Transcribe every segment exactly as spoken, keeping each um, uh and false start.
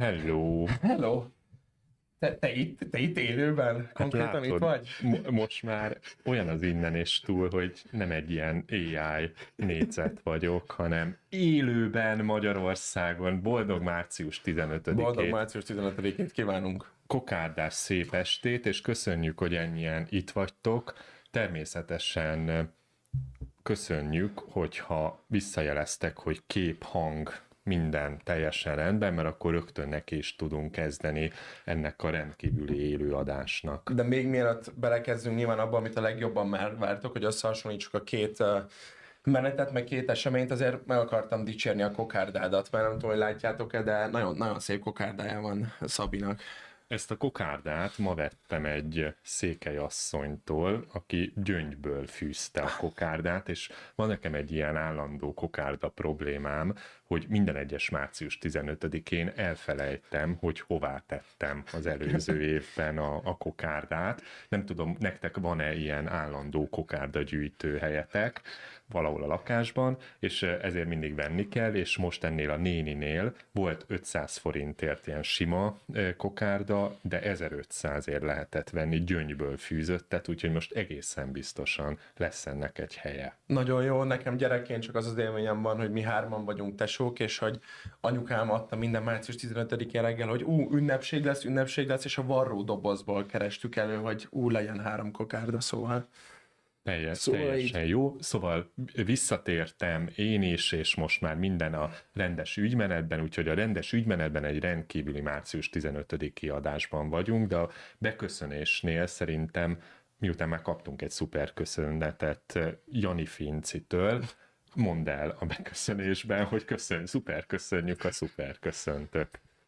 Hello! Hello! Te, te, itt, te itt élőben? Konkrétan Hát itt látod, vagy? mo- most már olyan az innen és túl, hogy nem egy ilyen á i négyzet vagyok, hanem élőben Magyarországon, boldog március Boldog tizenötödikét, március tizenötödikét kívánunk. kokárdás szép estét, és köszönjük, hogy ennyien itt vagytok. Természetesen köszönjük, hogyha visszajeleztek, hogy kép, hang, minden teljesen rendben, mert akkor rögtön neki is tudunk kezdeni ennek a rendkívüli élőadásnak. De még mielőtt belekezdünk nyilván abban, amit a legjobban már vártok, hogy összehasonlítsuk a két uh, menetet, meg két eseményt, azért meg akartam dicsérni a kokárdádat, mert nem tudom, hogy látjátok-e, de nagyon, nagyon szép kokárdája van Szabinak. Ezt a kokárdát ma vettem egy székely asszonytól, aki gyöngyből fűzte a kokárdát, és van nekem egy ilyen állandó kokárda problémám, hogy minden egyes március tizenötödikén elfelejtem, hogy hová tettem az előző évben a, a kokárdát. Nem tudom, nektek van-e ilyen állandó kokárdagyűjtő helyetek valahol a lakásban, és ezért mindig venni kell, és most ennél a néninél volt ötszáz forintért ilyen sima kokárda, de ezerötszázért lehetett venni gyöngyből fűzöttet, úgyhogy most egészen biztosan lesz ennek egy helye. Nagyon jó, nekem gyerekként csak az az élményem van, hogy mi hárman vagyunk tesók, és hogy anyukám adta minden március tizenötödikén reggel, hogy ú, ünnepség lesz, ünnepség lesz, és a varró dobozból kerestük elő, hogy ú, legyen három kokárda, szóval... Teljes, Szóval teljesen így... jó. Szóval visszatértem én is, és most már minden a rendes ügymenetben, úgyhogy a rendes ügymenetben egy rendkívüli március tizenötödiki adásban vagyunk, de a beköszönésnél szerintem, miután már kaptunk egy szuper köszönetet Jani Fincitől, mondd el a beköszönésben, hogy köszön, szuper köszönjük a szuper köszöntök.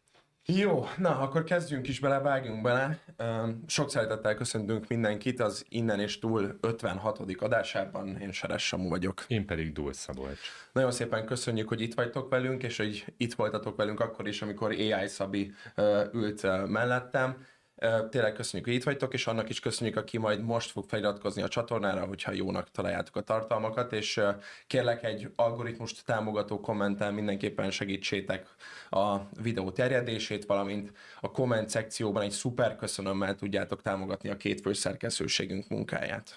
Jó, na, akkor kezdjünk is bele, vágjunk bele. Sok szeretettel köszöntünk mindenkit az Innen és Túl ötvenhatodik adásában. Én Seres Samu vagyok. Én pedig Dúl Szabolcs. Nagyon szépen köszönjük, hogy itt vagytok velünk, és hogy itt voltatok velünk akkor is, amikor á i Szabi ült mellettem. Tényleg köszönjük, hogy itt vagytok, és annak is köszönjük, aki majd most fog feliratkozni a csatornára, hogyha jónak találjátok a tartalmakat, és kérlek egy algoritmust támogató kommenttel mindenképpen segítsétek a videó terjedését, valamint a komment szekcióban egy szuper köszönömmel tudjátok támogatni a két főszerkesztőségünk munkáját.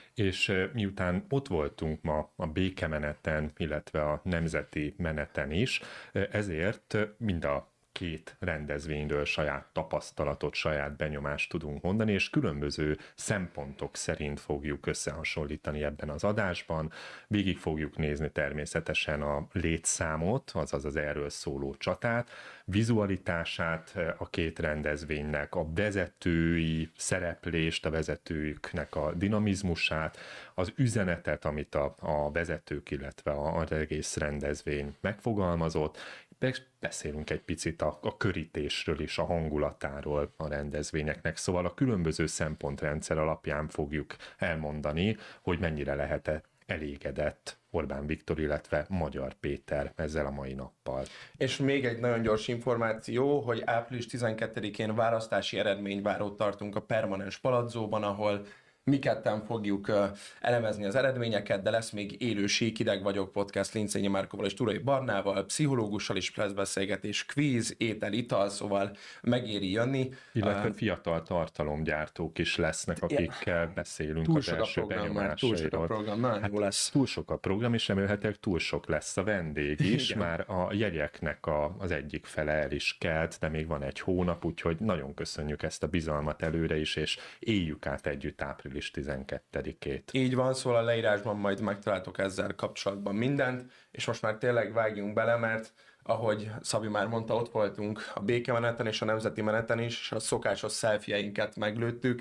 És miután ott voltunk ma a békemeneten, illetve a nemzeti meneten is, ezért mind a két rendezvényről saját tapasztalatot, saját benyomást tudunk mondani, és különböző szempontok szerint fogjuk összehasonlítani ebben az adásban. Végig fogjuk nézni természetesen a létszámot, azaz az erről szóló csatát, vizualitását a két rendezvénynek, a vezetői szereplést, a vezetőknek a dinamizmusát, az üzenetet, amit a, a vezetők, illetve az egész rendezvény megfogalmazott. Beszélünk egy picit a, a körítésről és a hangulatáról a rendezvényeknek, szóval a különböző szempontrendszer alapján fogjuk elmondani, hogy mennyire lehetett elégedett Orbán Viktor, illetve Magyar Péter ezzel a mai nappal. És még egy nagyon gyors információ, hogy április tizenkettedikén választási eredményvárót tartunk a Permanens Palazzóban, ahol mi ketten fogjuk uh, elemezni az eredményeket, de lesz még élő Síkideg vagyok podcast Lincényi Márkóval és Turai Barnával, pszichológussal is lesz beszélgetés, kvíz, étel, ital, szóval megéri jönni. Illetve uh, fiatal tartalomgyártók is lesznek, akikkel beszélünk túl az első benyomásairól. Túl sok a program, nagyon hát jó lesz. Túl sok a program, és remélhetőleg túl sok lesz a vendég is. Igen. Már a jegyeknek a, az egyik fele el is kelt, de még van egy hónap, úgyhogy nagyon köszönjük ezt a bizalmat előre is, és éljük át együtt április tizenkettedikét. Így van, szóval a leírásban majd megtaláltok ezzel kapcsolatban mindent, és most már tényleg vágjunk bele, mert ahogy Szabi már mondta, ott voltunk a békemeneten és a nemzeti meneten is, és a szokásos szelfieinket meglőttük.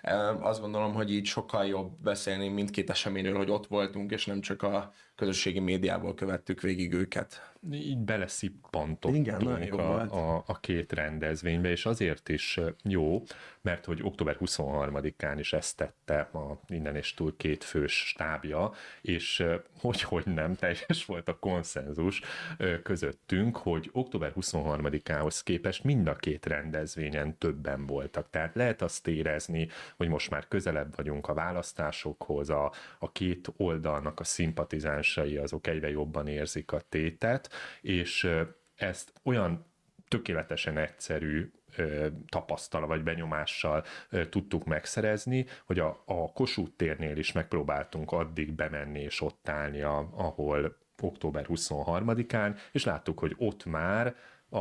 Azt gondolom, hogy így sokkal jobb beszélni mindkét eseményről, hogy ott voltunk, és nem csak a közösségi médiából követtük végig őket. Így beleszippantottunk a, a, a két rendezvénybe, és azért is jó, mert hogy október huszonharmadikán is ezt tette a Innen és Túl két fős stábja, és hogy, hogy nem, teljes volt a konszenzus közöttünk, hogy október huszonharmadikához képest mind a két rendezvényen többen voltak. Tehát lehet azt érezni, hogy most már közelebb vagyunk a választásokhoz, a, a két oldalnak a szimpatizánsai azok egyre jobban érzik a tétet, és ezt olyan tökéletesen egyszerű tapasztalat vagy benyomással tudtuk megszerezni, hogy a, a Kossuth térnél is megpróbáltunk addig bemenni és ott állni, a, ahol október huszonharmadikán, és láttuk, hogy ott már a,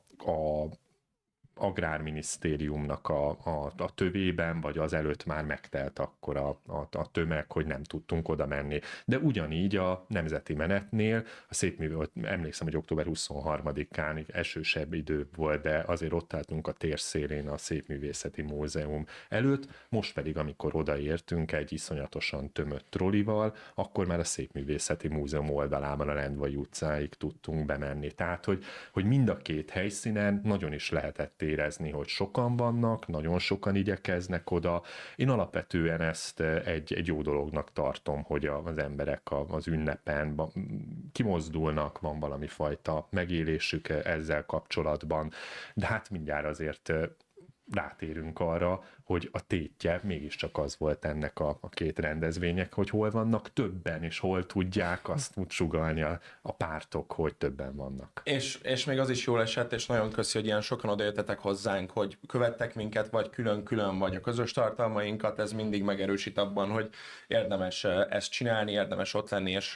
a Agrárminisztériumnak a, a, a tövében, vagy az előtt már megtelt akkor a, a, a tömeg, hogy nem tudtunk oda menni. De ugyanígy a nemzeti menetnél, a szépművészeti, emlékszem, hogy október huszonharmadikán esősebb idő volt, de azért ott álltunk a térszélén a Szépművészeti Múzeum előtt, most pedig, amikor odaértünk egy iszonyatosan tömött trollival, akkor már a Szépművészeti Múzeum oldalában a Lendvai utcáig tudtunk bemenni. Tehát, hogy, hogy mind a két helyszínen nagyon is lehetett érezni, hogy sokan vannak, nagyon sokan igyekeznek oda. Én alapvetően ezt egy, egy jó dolognak tartom, hogy az emberek az ünnepen kimozdulnak, van valami fajta megélésük ezzel kapcsolatban, de hát mindjárt azért rátérünk arra, hogy a tétje mégiscsak az volt ennek a, a két rendezvények, hogy hol vannak többen, és hol tudják azt úgy sugallni a, a pártok, hogy többen vannak. És, és még az is jól esett, és nagyon köszi, hogy ilyen sokan odajöttetek hozzánk, hogy követtek minket, vagy külön-külön, vagy a közös tartalmainkat, ez mindig megerősít abban, hogy érdemes ezt csinálni, érdemes ott lenni, és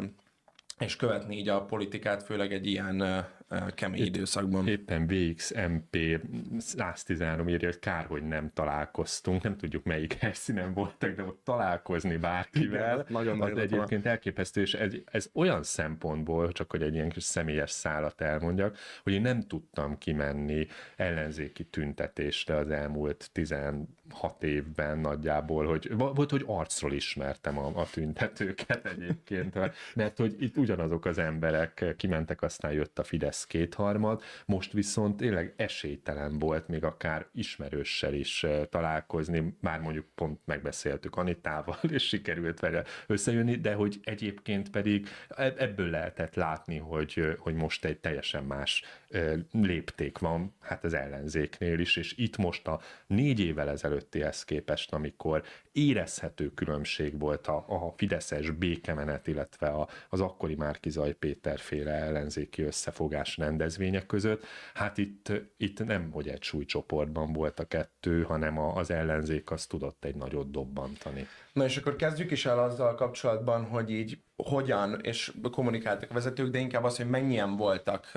és követni így a politikát, főleg egy ilyen uh, kemény Itt, időszakban. Éppen vé iksz em pé száztizenhárom írja, hogy kár, hogy nem találkoztunk, nem tudjuk melyik helyszínen voltak, de ott találkozni bárkivel, igen, nagyon az egyébként van. Elképesztő, és ez, ez olyan szempontból, csak hogy egy ilyen kis személyes szálat elmondjak, hogy én nem tudtam kimenni ellenzéki tüntetésre az elmúlt tizenhat évben nagyjából, hogy volt, hogy arcról ismertem a, a tüntetőket egyébként, mert hogy itt ugyanazok az emberek kimentek, aztán jött a Fidesz kétharmad, most viszont tényleg esélytelen volt még akár ismerőssel is találkozni, már mondjuk pont megbeszéltük Anitával, és sikerült vele összejönni, de hogy egyébként pedig ebből lehetett látni, hogy, hogy most egy teljesen más lépték van, hát az ellenzéknél is, és itt most a négy évvel ezelőttihez képest, amikor érezhető különbség volt a, a fideszes békemenet, illetve a, az akkori Márki-Zay Péter féle ellenzéki összefogás rendezvények között, hát itt, itt nem, hogy egy súlycsoportban volt a kettő, hanem a, az ellenzék az tudott egy nagyot dobbantani. Na és akkor kezdjük is el azzal kapcsolatban, hogy így hogyan, és kommunikáltak a vezetők, de inkább az, hogy mennyien voltak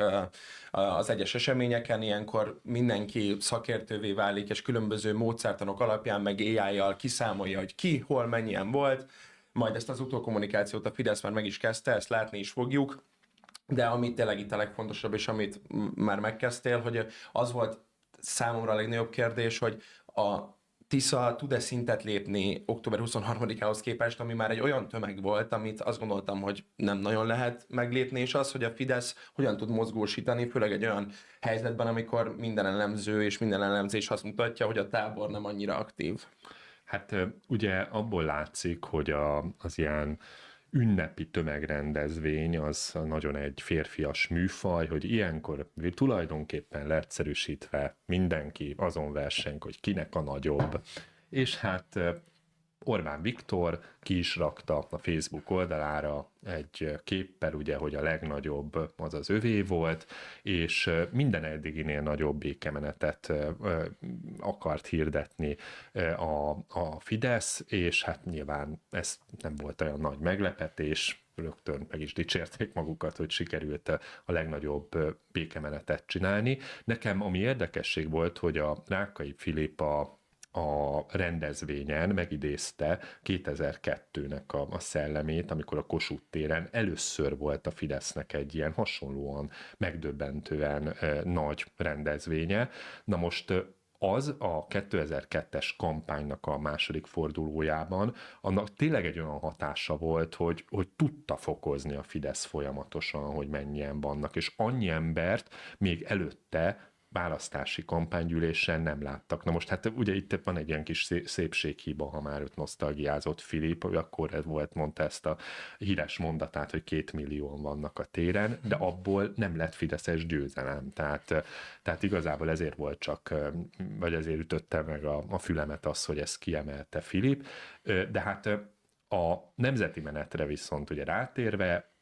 az egyes eseményeken, ilyenkor mindenki szakértővé válik, és különböző módszertanok alapján, meg á í-jal kiszámolja, hogy ki, hol, mennyien volt, majd ezt az utókommunikációt a Fidesz már meg is kezdte, ezt látni is fogjuk, de amit tényleg itt a legfontosabb, és amit már megkezdtél, hogy az volt számomra a legnagyobb kérdés, hogy a Tisza tud-e szintet lépni október huszonharmadikához képest, ami már egy olyan tömeg volt, amit azt gondoltam, hogy nem nagyon lehet meglépni, és az, hogy a Fidesz hogyan tud mozgósítani, főleg egy olyan helyzetben, amikor minden elemző és minden elemzés azt mutatja, hogy a tábor nem annyira aktív. Hát ugye abból látszik, hogy a, az ilyen ünnepi tömegrendezvény az nagyon egy férfias műfaj, hogy ilyenkor tulajdonképpen leegyszerűsítve mindenki azon verseng, hogy kinek a nagyobb. És hát Orbán Viktor ki is rakta a Facebook oldalára egy képpel, ugye, hogy a legnagyobb az az övé volt, és minden eddiginél nagyobb békemenetet akart hirdetni a, a Fidesz, és hát nyilván ez nem volt olyan nagy meglepetés, rögtön meg is dicsérték magukat, hogy sikerült a legnagyobb békemenetet csinálni. Nekem ami érdekesség volt, hogy a Rákai Filip a a rendezvényen megidézte kétezer-kettőnek a, a szellemét, amikor a Kossuth téren először volt a Fidesznek egy ilyen hasonlóan megdöbbentően e, nagy rendezvénye. Na most az a kétezer-kettes kampánynak a második fordulójában, annak tényleg egy olyan hatása volt, hogy, hogy tudta fokozni a Fidesz folyamatosan, hogy mennyien vannak, és annyi embert még előtte választási kampánygyűlésen nem láttak. Na most hát ugye itt van egy ilyen kis szépséghiba, ha már őt nosztalgiázott Filip, akkor ez volt, mondta ezt a híres mondatát, hogy két millióan vannak a téren, de abból nem lett fideszes győzelem. Tehát, tehát igazából ezért volt csak, vagy ezért ütötte meg a, a fülemet az, hogy ezt kiemelte Filip. De hát a nemzeti menetre viszont ugye rátérve,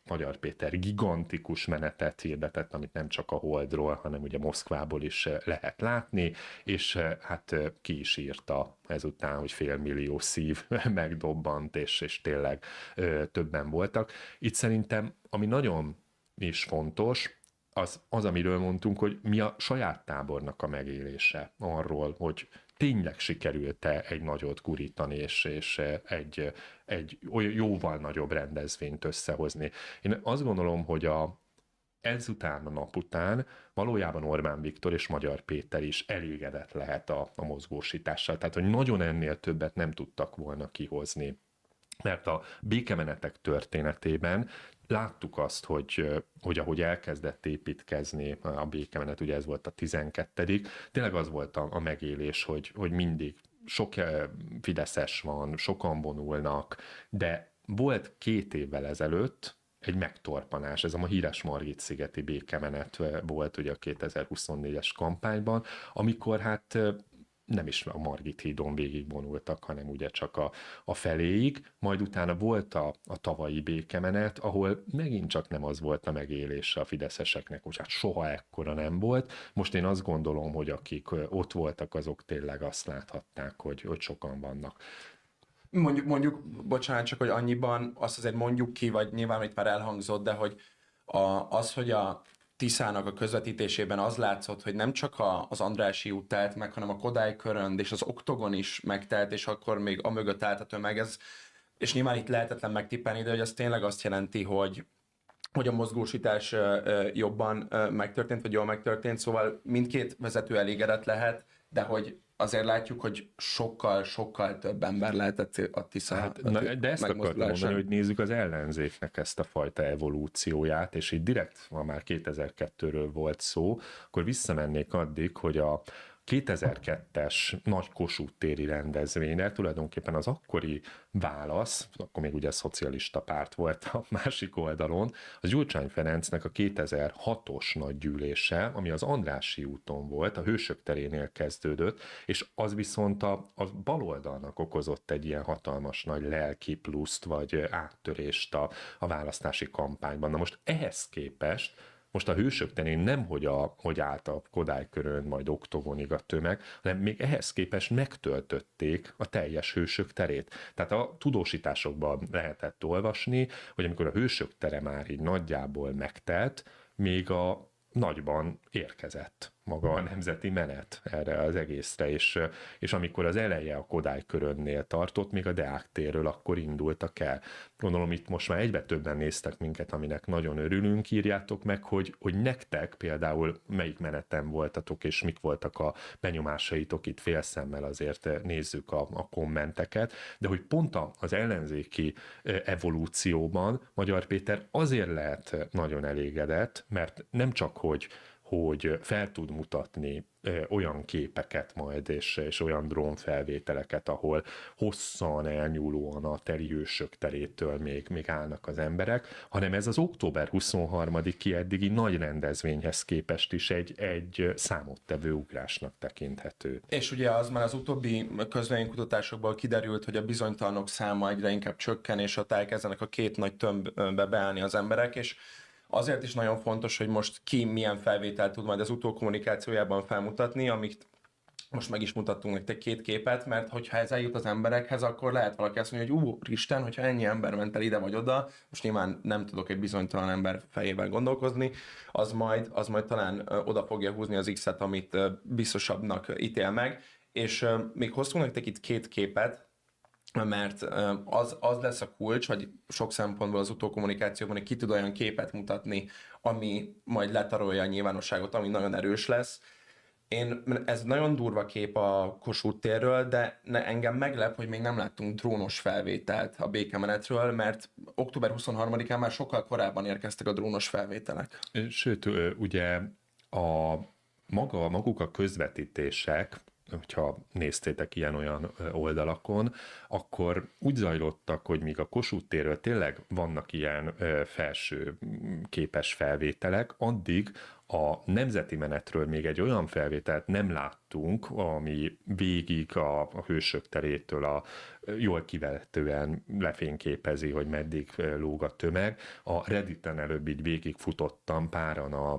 Magyar Péter gigantikus menetet hirdetett, amit nem csak a Holdról, hanem ugye Moszkvából is lehet látni, és hát ki is írta ezután, hogy félmillió szív megdobbant, és, és tényleg többen voltak. Itt szerintem, ami nagyon is fontos, az, az, amiről mondtunk, hogy mi a saját tábornak a megélése arról, hogy tényleg sikerült-e egy nagyot gurítani, és, és egy, egy olyan jóval nagyobb rendezvényt összehozni. Én azt gondolom, hogy a, ezután a nap után valójában Orbán Viktor és Magyar Péter is elégedett lehet a, a mozgósítással. Tehát, hogy nagyon ennél többet nem tudtak volna kihozni. Mert a békemenetek történetében láttuk azt, hogy, hogy ahogy elkezdett építkezni a békemenet, ugye ez volt a tizenkettedik tényleg az volt a, a megélés, hogy, hogy mindig sok fideszes van, sokan vonulnak, de volt két évvel ezelőtt egy megtorpanás, ez a híres Margit-szigeti békemenet volt ugye a kétezer-huszonnégyes kampányban, amikor hát nem is a Margit hídon végigvonultak, hanem ugye csak a, a feléig, majd utána volt a, a tavalyi békemenet, ahol megint csak nem az volt a megélése a fideszeseknek, hogy hát soha ekkora nem volt. Most én azt gondolom, hogy akik ott voltak, azok tényleg azt láthatták, hogy, hogy sokan vannak. Mondjuk, mondjuk, bocsánat, csak hogy annyiban azt azért mondjuk ki, vagy nyilván itt már elhangzott, de hogy a, az, hogy a Tiszának a közvetítésében az látszott, hogy nem csak a, az Andrássy út telt meg, hanem a Kodály Körönd és az Oktogon is megtelt, és akkor még a mögött állt a tömeg. Ez, és nyilván itt lehetetlen megtippelni, de hogy az tényleg azt jelenti, hogy, hogy a mozgósítás jobban megtörtént, vagy jól megtörtént, szóval mindkét vezető elégedett lehet, de hogy azért látjuk, hogy sokkal-sokkal több ember lehetett a Tisza. Hát, na, de ezt akartam mondani, hogy nézzük az ellenzéknek ezt a fajta evolúcióját, és így direkt, ma már kétezer-kettőről volt szó, akkor visszamennék addig, hogy a kétezer-kettes nagy Kossuth téri rendezvényre tulajdonképpen az akkori válasz, akkor még ugye szocialista párt volt a másik oldalon, az Gyurcsány Ferencnek a kétezer-hatos nagy gyűlése, ami az Andrássy úton volt, a Hősök terénél kezdődött, és az viszont a, a baloldalnak okozott egy ilyen hatalmas nagy lelki pluszt, vagy áttörést a, a választási kampányban. Na most ehhez képest most a Hősök terén nem, hogy, a, hogy állt a Kodály Körön, majd Oktogonig a tömeg, hanem még ehhez képest megtöltötték a teljes Hősök terét. Tehát a tudósításokban lehetett olvasni, hogy amikor a Hősök tere már így nagyjából megtelt, még a nagyban érkezett maga a nemzeti menet erre az egészre, és, és amikor az eleje a Kodály Körönnél tartott, még a Deák térről akkor indultak el. Gondolom itt most már egyre többen néztek minket, aminek nagyon örülünk, írjátok meg, hogy, hogy nektek például melyik meneten voltatok, és mik voltak a benyomásaitok, itt félszemmel azért nézzük a, a kommenteket, de hogy pont az ellenzéki evolúcióban Magyar Péter azért lehet nagyon elégedett, mert nem csak, hogy hogy fel tud mutatni ö, olyan képeket majd, és, és olyan drónfelvételeket, ahol hosszan elnyúlóan a teli Hősök terétől még, még állnak az emberek, hanem ez az október huszonharmadiki eddigi nagy rendezvényhez képest is egy, egy számottevő ugrásnak tekinthető. És ugye az már az utóbbi közvéleménykutatásokból kiderült, hogy a bizonytalanok száma egyre inkább csökken, és ott elkezdenek a két nagy tömbbe beállni az emberek, és azért is nagyon fontos, hogy most ki milyen felvételt tud majd az utókommunikációjában felmutatni, amit most meg is mutattunk nektek két képet, mert hogyha ez eljut az emberekhez, akkor lehet valaki azt mondja, hogy ú, Isten, hogyha ennyi ember ment el ide vagy oda, most nyilván nem tudok egy bizonytalan ember fejével gondolkozni, az majd, az majd talán oda fogja húzni az X-et, amit biztosabbnak ítél meg, és még hoztunk nektek itt két képet, mert az, az lesz a kulcs, vagy sok szempontból az utókommunikációban, hogy ki tud olyan képet mutatni, ami majd letarolja a nyilvánosságot, ami nagyon erős lesz. Én, ez nagyon durva kép a Kossuth térről, de ne, engem meglep, hogy még nem láttunk drónos felvételt a békemenetről, mert október huszonharmadikán már sokkal korábban érkeztek a drónos felvételek. Sőt, ugye a maga, maguk a közvetítések, hogyha néztétek ilyen-olyan oldalakon, akkor úgy zajlottak, hogy míg a Kossuth térről tényleg vannak ilyen felső képes felvételek, addig A nemzeti menetről még egy olyan felvételt nem láttunk, ami végig a, a Hősök terétől a jól kivehetően lefényképezi, hogy meddig lóg a tömeg. A Redditen előbb így végigfutottam páran a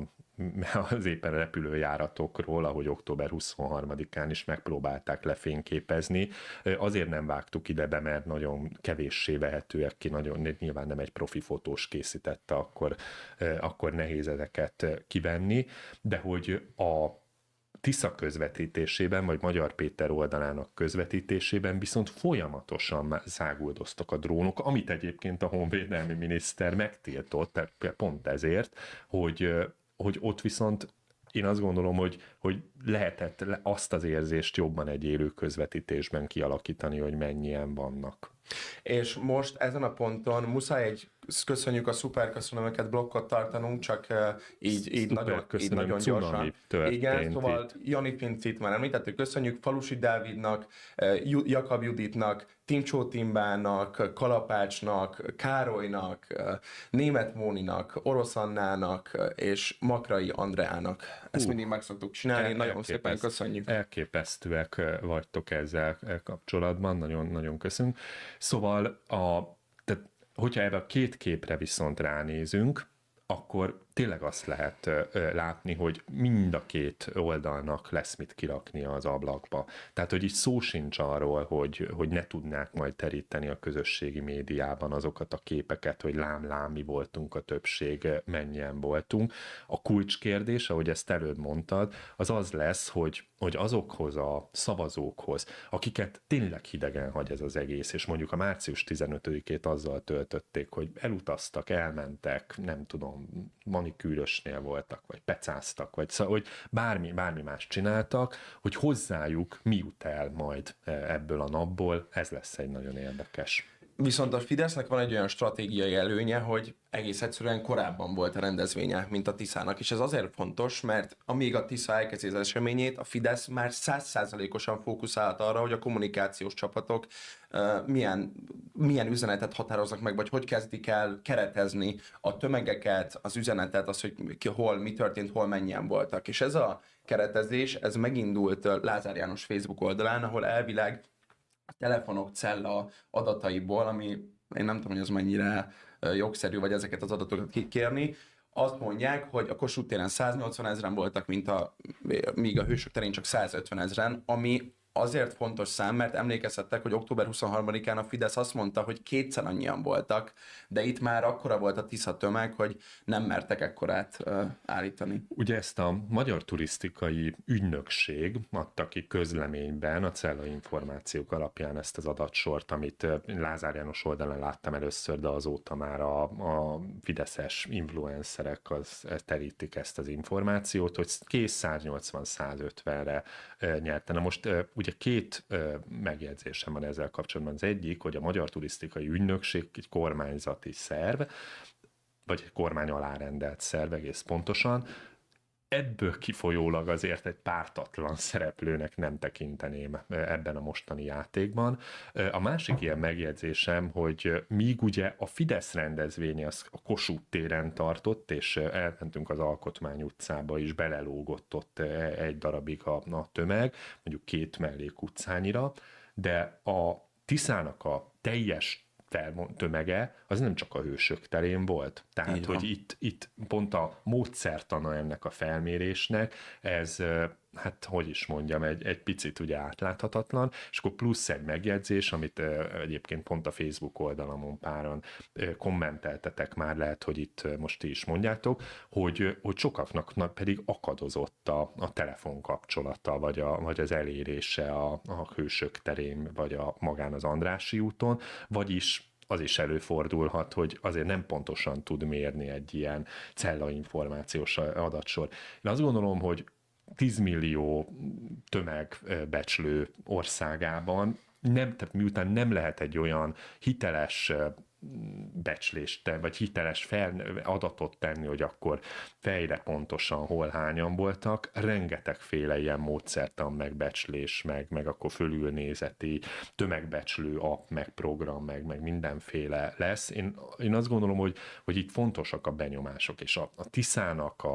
az éppen repülőjáratokról, ahogy október huszonharmadikán is megpróbálták lefényképezni. Azért nem vágtuk ide be, mert nagyon kevéssé vehetőek ki, nagyon, nyilván nem egy profi fotós készítette, akkor, akkor nehéz ezeket kivenni, de hogy a Tisza közvetítésében, vagy Magyar Péter oldalának közvetítésében viszont folyamatosan száguldoztak a drónok, amit egyébként a honvédelmi miniszter megtiltott, pont ezért, hogy hogy ott viszont én azt gondolom, hogy, hogy lehetett azt az érzést jobban egy élő közvetítésben kialakítani, hogy mennyien vannak. És most ezen a ponton muszáj egy, köszönjük a szuper köszönömöket, blokkot tartanunk, csak uh, így, így nagyon, így nagyon gyorsan. Igen, szóval itt. Jani Pincit már említettük, köszönjük Falusi Dávidnak, uh, Jakab Juditnak, Tincsó Timbának, Kalapácsnak, Károlynak, uh, Németh Móninak, Orosz Annának uh, és Makrai Andreának. Ezt uh, mindig meg szoktuk csinálni, el, nagyon szépen köszönjük. Elképesztőek vagytok ezzel kapcsolatban, nagyon, nagyon köszönjük. Szóval, a, tehát, hogyha erre a két képre viszont ránézünk, akkor tényleg azt lehet látni, hogy mind a két oldalnak lesz mit kiraknia az ablakba. Tehát, hogy így szó sincs arról, hogy, hogy ne tudnák majd teríteni a közösségi médiában azokat a képeket, hogy lám-lám, mi voltunk a többség, mennyien voltunk. A kulcskérdés, ahogy ezt előbb mondtad, az az lesz, hogy hogy azokhoz a szavazókhoz, akiket tényleg hidegen hagy ez az egész, és mondjuk a március tizenötödikét azzal töltötték, hogy elutaztak, elmentek, nem tudom, manikűrösnél voltak, vagy pecáztak, vagy szóval, hogy bármi, bármi más csináltak, hogy hozzájuk mi jut el majd ebből a napból, ez lesz egy nagyon érdekes. Viszont a Fidesznek van egy olyan stratégiai előnye, hogy egész egyszerűen korábban volt a rendezvénye, mint a Tiszának. És ez azért fontos, mert amíg a Tisza elkezdi az eseményét, a Fidesz már száz százalékosan fókuszált arra, hogy a kommunikációs csapatok uh, milyen, milyen üzenetet határoznak meg, vagy hogy kezdik el keretezni a tömegeket, az üzenetet, az, hogy ki, hol, mi történt, hol mennyien voltak. És ez a keretezés, ez megindult Lázár János Facebook oldalán, ahol elvileg a telefonok cella adataiból, ami én nem tudom, hogy ez mennyire jogszerű, vagy ezeket az adatokat kikérni, azt mondják, hogy a Kossuth téren száznyolcvan ezren voltak, mint a, míg a Hősök terén csak százötven ezren, ami azért fontos szám, mert emlékezhettek, hogy október huszonharmadikán a Fidesz azt mondta, hogy kétszer annyian voltak, de itt már akkora volt a Tisza tömeg, hogy nem mertek ekkorát uh, állítani. Ugye ezt a Magyar Turisztikai Ügynökség adta ki közleményben a Cella információk alapján ezt az adatsort, amit Lázár János oldalán láttam először, de azóta már a, a fideszes influencerek az, terítik ezt az információt, hogy kész száznyolcvan százötvenre nyerte. Na most ugye Ugye két ö, megjegyzésem van ezzel kapcsolatban. Az egyik, hogy a Magyar Turisztikai Ügynökség egy kormányzati szerv, vagy egy kormány alárendelt szerv egész pontosan. Ebből kifolyólag azért egy pártatlan szereplőnek nem tekinteném ebben a mostani játékban. A másik ilyen megjegyzésem, hogy míg ugye a Fidesz rendezvénye az a Kossuth téren tartott, és elmentünk az Alkotmány utcába is, belelógott ott egy darabig a, a tömeg, mondjuk két mellék utcányira, de a Tiszának a teljes tömege, az nem csak a Hősök terén volt. Tehát, hogy itt, itt pont a módszertana ennek a felmérésnek, ez, hát hogy is mondjam, egy, egy picit ugye átláthatatlan, és akkor plusz egy megjegyzés, amit egyébként pont a Facebook oldalamon páran kommenteltetek már, lehet, hogy itt most ti is mondjátok, hogy, hogy sokaknak pedig akadozott a, a telefon kapcsolata, vagy, a, vagy az elérése a, a Hősök terén, vagy a magán az Andrássy úton, vagyis az is előfordulhat, hogy azért nem pontosan tud mérni egy ilyen cella információs adatsor. Én azt gondolom, hogy tíz millió tömegbecslő országában nem, tehát miután nem lehet egy olyan hiteles becslést, vagy hiteles fel, adatot tenni, hogy akkor fejre pontosan hol hányan voltak, rengetegféle ilyen módszertan, meg becslés, meg, meg akkor fölülnézeti tömegbecslő app, meg program, meg, meg mindenféle lesz. Én, én azt gondolom, hogy, hogy itt fontosak a benyomások, és a, a Tiszának a a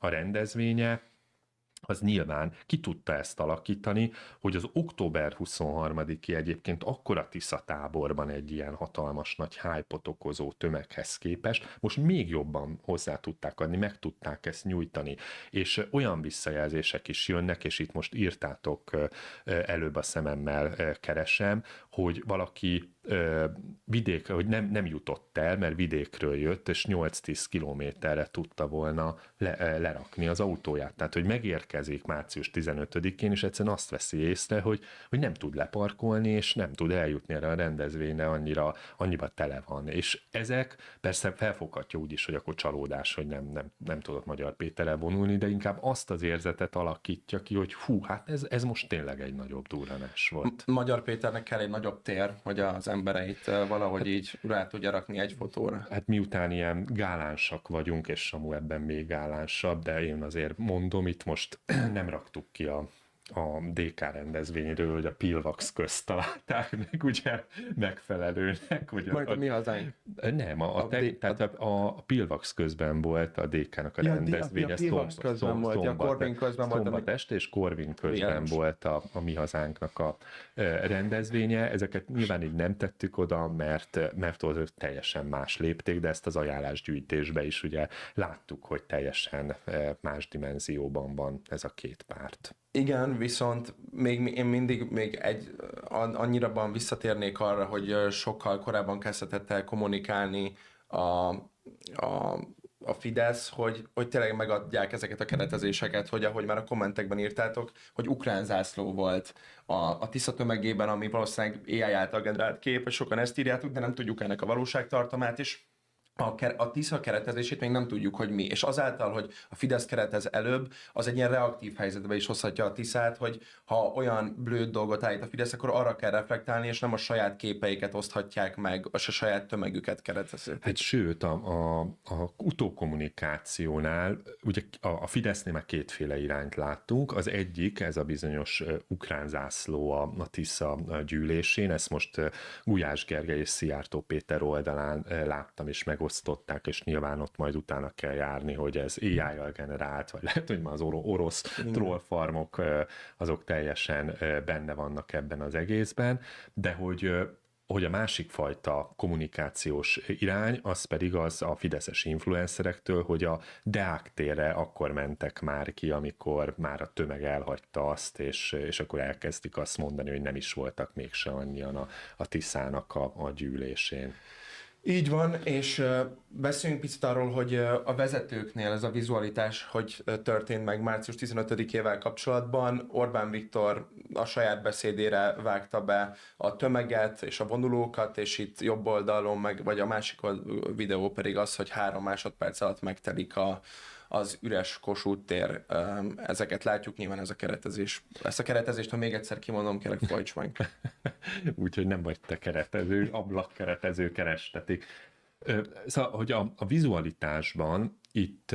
a rendezvénye, az nyilván ki tudta ezt alakítani, hogy az október huszonharmadiki egyébként akkora Tisza táborban egy ilyen hatalmas nagy hype-ot okozó tömeghez képest, most még jobban hozzá tudták adni, meg tudták ezt nyújtani, és olyan visszajelzések is jönnek, és itt most írtátok, előbb a szememmel keresem, hogy valaki vidékre, hogy nem, nem jutott el, mert vidékről jött, és nyolc-tíz kilométerre tudta volna le, lerakni az autóját. Tehát, hogy megérkezik március tizenötödikén, és egyszerűen azt veszi észre, hogy, hogy nem tud leparkolni, és nem tud eljutni erre a rendezvényre, annyira, annyiba tele van. És ezek persze felfoghatja úgy is, hogy akkor csalódás, hogy nem, nem, nem tudott Magyar Péterrel vonulni, de inkább azt az érzetet alakítja ki, hogy hú, hát ez, ez most tényleg egy nagyobb durranás volt. Magyar Péternek kell egy nagyobb tér, hogy az embereit valahogy hát, így rá tudja rakni egy fotóra. Hát miután ilyen gálánsak vagyunk, és Samu ebben még gálánsabb, de én azért mondom, itt most nem raktuk ki a, a dé ká rendezvényről, hogy a Pilvax közt találták meg, ugye megfelelőnek. Ugye Majd a, a mi hazánk. Nem, a, a, a, te, D, tehát a, a Pilvax közben volt a dé ká-nak a ja, rendezvénye. A Pilvax közben szombat, volt, a Corvin közben volt. Szombat este, és Corvin közben Jelenos. volt a, a mi hazánknak a e, rendezvénye. Ezeket nyilván így nem tettük oda, mert, mert az teljesen más lépték, de ezt az ajánlásgyűjtésbe is ugye láttuk, hogy teljesen e, más dimenzióban van ez a két párt. Igen, viszont még én mindig még egy annyiraban visszatérnék arra, hogy sokkal korábban kezdhetett el kommunikálni a, a, a Fidesz, hogy, hogy tényleg megadják ezeket a keretezéseket, hogy ahogy már a kommentekben írtátok, hogy ukrán zászló volt a, a Tisza tömegében, ami valószínűleg á i által generált kép, és sokan ezt írjátok, de nem tudjuk ennek a valóságtartalmát is. A, a Tisza keretezését még nem tudjuk, hogy mi. És azáltal, hogy a Fidesz keretez előbb, az egy ilyen reaktív helyzetbe is hozhatja a Tiszát, hogy ha olyan blőd dolgot állít a Fidesz, akkor arra kell reflektálni, és nem a saját képeiket oszthatják meg, a saját tömegüket keretezik. Hát sőt, a, a, a utókommunikációnál, ugye a, a Fidesznél már kétféle irányt láttunk. Az egyik, ez a bizonyos ukrán zászló a, a Tisza gyűlésén, ezt most Gulyás Gergely és Szijjártó Péter oldalán láttam és meg osztották, és nyilván ott majd utána kell járni, hogy ez á i-jal generált, vagy lehet, hogy már az orosz trollfarmok azok teljesen benne vannak ebben az egészben, de hogy hogy a másik fajta kommunikációs irány, az pedig az a fideszes influencerektől, hogy a Deák térre akkor mentek már ki, amikor már a tömeg elhagyta azt, és, és akkor elkezdik azt mondani, hogy nem is voltak mégse annyian a, a Tiszának a, a gyűlésén. Így van, és beszéljünk picit arról, hogy a vezetőknél ez a vizualitás, hogy történt meg március tizenötödikével kapcsolatban. Orbán Viktor a saját beszédére vágta be a tömeget és a vonulókat, és itt jobb oldalon, meg, vagy a másik videó pedig az, hogy három másodperc alatt megtelik a az üres Kossuth tér. Ezeket látjuk, nyilván ez a keretezés. Ezt a keretezést, ha még egyszer kimondom, kérlek, folyts meg. Úgyhogy nem vagy te keretező, ablakkeretező kerestetik. Szóval, hogy a, a vizualitásban itt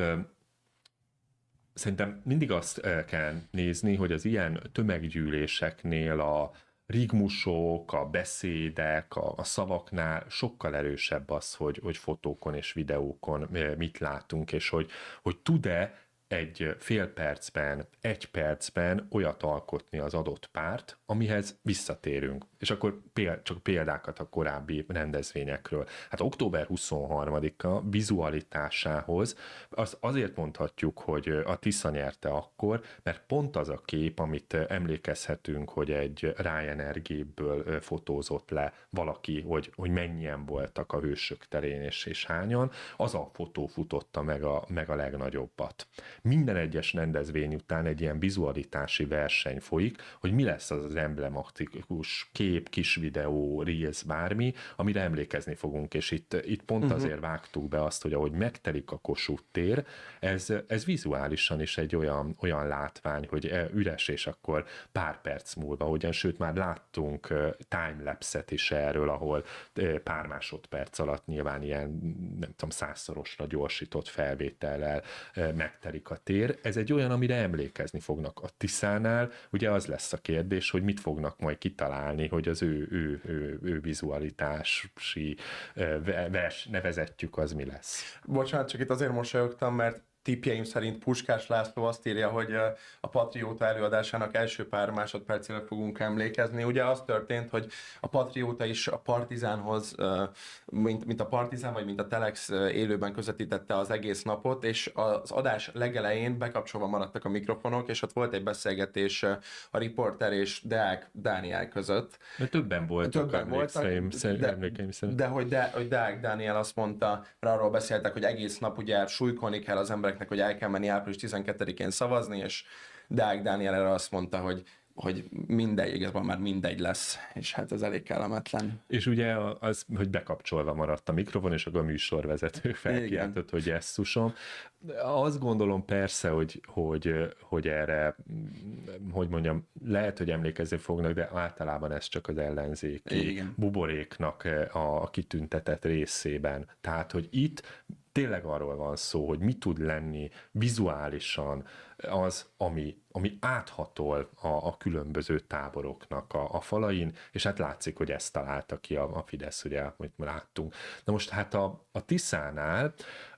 szerintem mindig azt kell nézni, hogy az ilyen tömeggyűléseknél a rigmusok, a beszédek, a, a szavaknál sokkal erősebb az, hogy, hogy fotókon és videókon mit látunk, és hogy, hogy tud-e egy fél percben, egy percben olyat alkotni az adott párt, amihez visszatérünk. És akkor péld, csak példákat a korábbi rendezvényekről. Hát október huszonharmadika vizualitásához az azért mondhatjuk, hogy a Tisza nyerte akkor, mert pont az a kép, amit emlékezhetünk, hogy egy Ryanair gépből fotózott le valaki, hogy, hogy mennyien voltak a Hősök terén és, és hányan, az a fotó futotta meg a, meg a legnagyobbat. Minden egyes rendezvény után egy ilyen vizualitási verseny folyik, hogy mi lesz az az emblematikus kép, kis videó, reels, bármi, amire emlékezni fogunk, és itt, itt pont uh-huh. azért vágtuk be azt, hogy ahogy megtelik a Kossuth tér, ez, ez vizuálisan is egy olyan, olyan látvány, hogy üres, és akkor pár perc múlva, ugyan, sőt már láttunk timelapse-et is erről, ahol pár másodperc alatt nyilván ilyen, nem tudom, százszorosra gyorsított felvétellel megtelik a tér. Ez egy olyan, amire emlékezni fognak a Tiszánál. Ugye az lesz a kérdés, hogy mit fognak majd kitalálni, hogy az ő, ő, ő, ő vizualitási vers nevezetjük, az mi lesz. Bocsánat, csak itt azért mosolyogtam, mert tippjeim szerint Puskás László azt írja, hogy a Patrióta előadásának első pár másodpercére fogunk emlékezni. Ugye az történt, hogy a Patrióta is a Partizánhoz, mint, mint a Partizán, vagy mint a Telex élőben közvetítette az egész napot, és az adás legelején bekapcsolva maradtak a mikrofonok, és ott volt egy beszélgetés a riporter és Deák Dániel között. De többen voltak, többen voltak, de, emlékeim szerint. De hogy, de, hogy Deák Dániel azt mondta, mert arról beszéltek, hogy egész nap ugye súlykolni kell az embereknek, hogy el kell menni április tizenkettedikén szavazni, és Deák Dániel erre azt mondta, hogy hogy mindegy, igazából már mindegy lesz, és hát ez elég kellemetlen. És ugye az, hogy bekapcsolva maradt a mikrofon, és a műsorvezető felkiáltott, hogy jesszusom. Azt gondolom persze, hogy, hogy, hogy erre, hogy mondjam, lehet, hogy emlékezni fognak, de általában ez csak az ellenzéki Igen. buboréknak a kitüntetett részében. Tehát, hogy itt tényleg arról van szó, hogy mi tud lenni vizuálisan az, ami, ami áthatol a, a különböző táboroknak a, a falain, és hát látszik, hogy ezt találta ki a, a Fidesz, ugye, amit láttunk. Na most hát a, a Tiszánál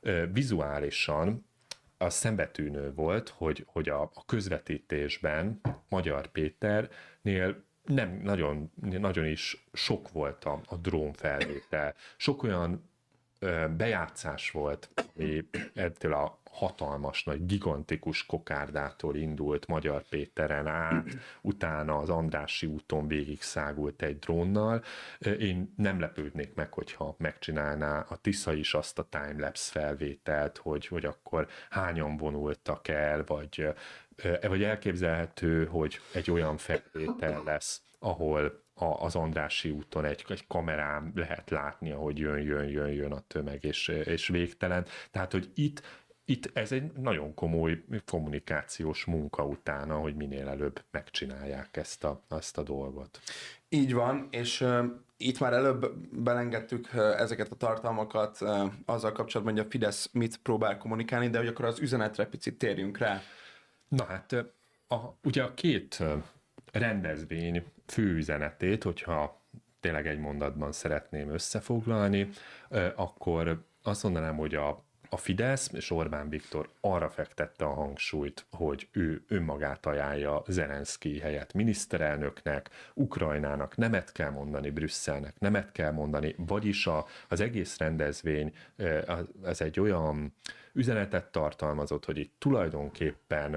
vizuálisan az szembetűnő volt, hogy, hogy a, a közvetítésben Magyar Péternél nem nagyon, nagyon is sok volt a, a drónfelvétel. Sok olyan bejátszás volt, ami ettől a hatalmas, nagy, gigantikus kokárdától indult Magyar Péteren át, utána az Andrássy úton végig szágult egy drónnal. Én nem lepődnék meg, hogyha megcsinálná a Tisza is azt a timelapse felvételt, hogy, hogy akkor hányan vonultak el, vagy, vagy elképzelhető, hogy egy olyan felvétel lesz, ahol a, az Andrássy úton egy, egy kamerán lehet látni, ahogy jön, jön, jön, jön a tömeg, és, és végtelen. Tehát, hogy itt, itt ez egy nagyon komoly kommunikációs munka utána, hogy minél előbb megcsinálják ezt a, azt a dolgot. Így van, és uh, itt már előbb belengedtük uh, ezeket a tartalmakat uh, azzal kapcsolatban, hogy a Fidesz mit próbál kommunikálni, de hogy akkor az üzenetre picit térjünk rá. Na hát, a, ugye a két rendezvény fő üzenetét, hogyha tényleg egy mondatban szeretném összefoglalni, akkor azt mondanám, hogy a, a Fidesz és Orbán Viktor arra fektette a hangsúlyt, hogy ő önmagát ajánlja Zelenszkij helyett miniszterelnöknek, Ukrajnának nemet kell mondani, Brüsszelnek nemet kell mondani, vagyis a, az egész rendezvény ez egy olyan üzenetet tartalmazott, hogy itt tulajdonképpen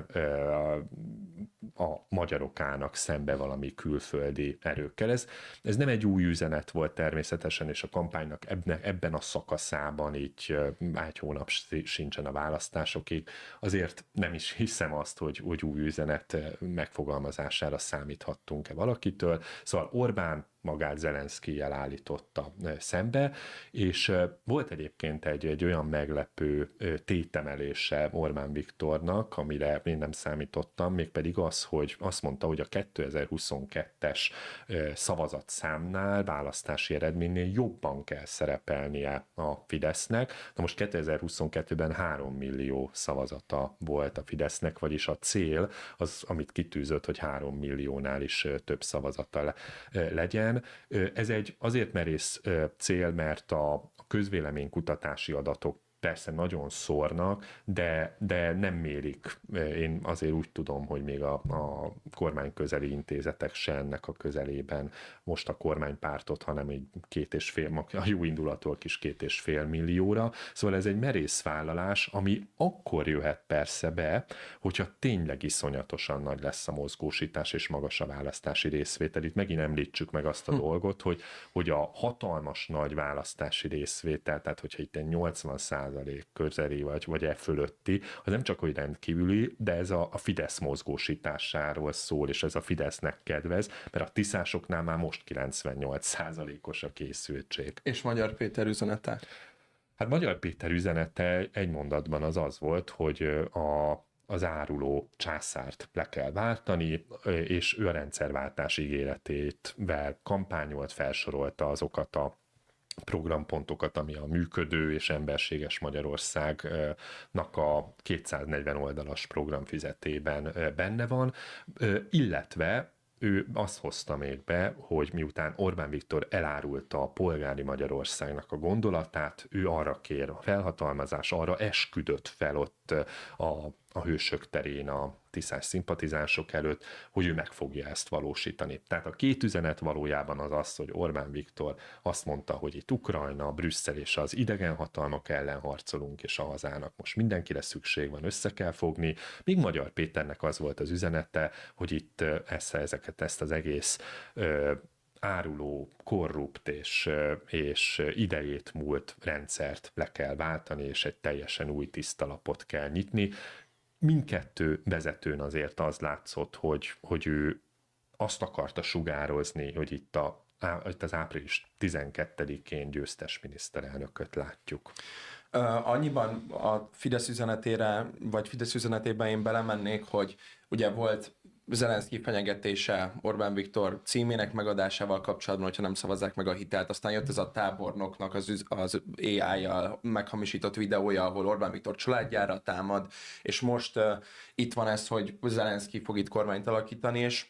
a magyarok állnak szembe valami külföldi erőkkel. Ez, ez nem egy új üzenet volt természetesen, és a kampánynak ebben, ebben a szakaszában így egy hónap sincsen a választásokig. Azért nem is hiszem azt, hogy, hogy új üzenet megfogalmazására számíthattunk-e valakitől. Szóval Orbán magát Zelenszkijjel állította szembe, és volt egyébként egy, egy olyan meglepő tétemelése Orbán Viktornak, amire én nem számítottam, mégpedig az, hogy azt mondta, hogy a kétezer-huszonkettes szavazatszámnál, választási eredménynél jobban kell szerepelnie a Fidesznek. Na most kétezer-huszonkettőben három millió szavazata volt a Fidesznek, vagyis a cél az, amit kitűzött, hogy három milliónál is több szavazata legyen. Ez egy azért merész cél, mert a közvéleménykutatási adatok persze nagyon szórnak, de, de nem mérik. Én azért úgy tudom, hogy még a, a kormány közeli intézetek se ennek a közelében most a kormánypártot, hanem egy két és fél, a jó indulatól kis két és fél millióra. Szóval ez egy merész vállalás, ami akkor jöhet persze be, hogyha tényleg iszonyatosan nagy lesz a mozgósítás és magas a választási részvétel. Itt megint említsük meg azt a hm. dolgot, hogy, hogy a hatalmas nagy választási részvétel, tehát hogyha itt egy nyolcvan százalék közeli vagy, vagy e fölötti, az nem csak hogy rendkívüli, de ez a, a Fidesz mozgósításáról szól, és ez a Fidesznek kedvez, mert a tiszásoknál már most kilencvennyolc százalékos a készültség. És Magyar Péter üzenete? Hát Magyar Péter üzenete egy mondatban az az volt, hogy a az áruló császárt le kell váltani, és ő a rendszerváltás ígéretével kampányolt, felsorolta azokat a programpontokat, ami a működő és emberséges Magyarországnak a kétszáznegyven oldalas programfüzetében benne van, illetve ő azt hozta még be, hogy miután Orbán Viktor elárulta a polgári Magyarországnak a gondolatát, ő arra kér a felhatalmazás, arra esküdött fel ott a, a Hősök terén a tiszás szimpatizánsok előtt, hogy ő meg fogja ezt valósítani. Tehát a két üzenet valójában az az, hogy Orbán Viktor azt mondta, hogy itt Ukrajna, Brüsszel és az idegen hatalmak ellen harcolunk, és a hazának most mindenkire szükség van, össze kell fogni, míg Magyar Péternek az volt az üzenete, hogy itt ezt, ezeket, ezt az egész ö, áruló, korrupt és, és idejét múlt rendszert le kell váltani, és egy teljesen új tiszta lapot kell nyitni. Mindkettő vezetőn azért az látszott, hogy, hogy ő azt akarta sugározni, hogy itt, a, itt az április tizenkettedikén győztes miniszterelnököt látjuk. Uh, annyiban a Fidesz üzenetére, vagy Fidesz üzenetében én belemennék, hogy ugye volt Zelenszky fenyegetése Orbán Viktor címének megadásával kapcsolatban, hogyha nem szavazzák meg a hitelt. Aztán jött ez a tábornoknak az, az á i-jal meghamisított videója, ahol Orbán Viktor családjára támad, és most uh, itt van ez, hogy Zelenszky fog itt kormányt alakítani, és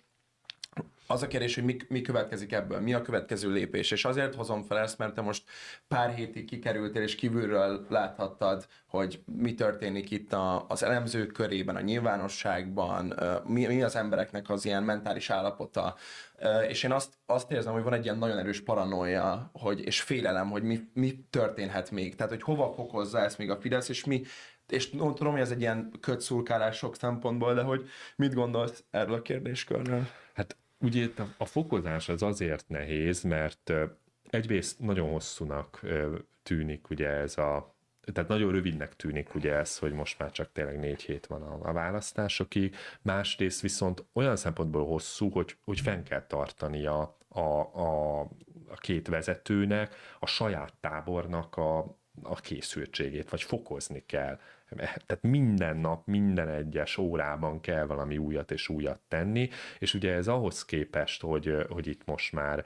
az a kérdés, hogy mi, mi következik ebből, mi a következő lépés, és azért hozom fel ezt, mert te most pár hétig kikerültél, és kívülről láthattad, hogy mi történik itt a, az elemzők körében, a nyilvánosságban, mi, mi az embereknek az ilyen mentális állapota, és én azt, azt érzem, hogy van egy ilyen nagyon erős paranoia, hogy, és félelem, hogy mi, mi történhet még, tehát hogy hova fokozza ezt még a Fidesz, és mi, és tudom, hogy ez egy ilyen kötszurkálás sok szempontból, de hogy mit gondolsz erről a kérdéskörről? Hát ugye itt a, a fokozás az azért nehéz, mert egyrészt nagyon hosszúnak tűnik ugye ez a, tehát nagyon rövidnek tűnik ugye ez, hogy most már csak tényleg négy hét van a, a választásokig, másrészt viszont olyan szempontból hosszú, hogy, hogy fenn kell tartani a, a, a, a két vezetőnek, a saját tábornak a, a készültségét, vagy fokozni kell. Tehát minden nap, minden egyes órában kell valami újat és újat tenni, és ugye ez ahhoz képest, hogy, hogy itt most már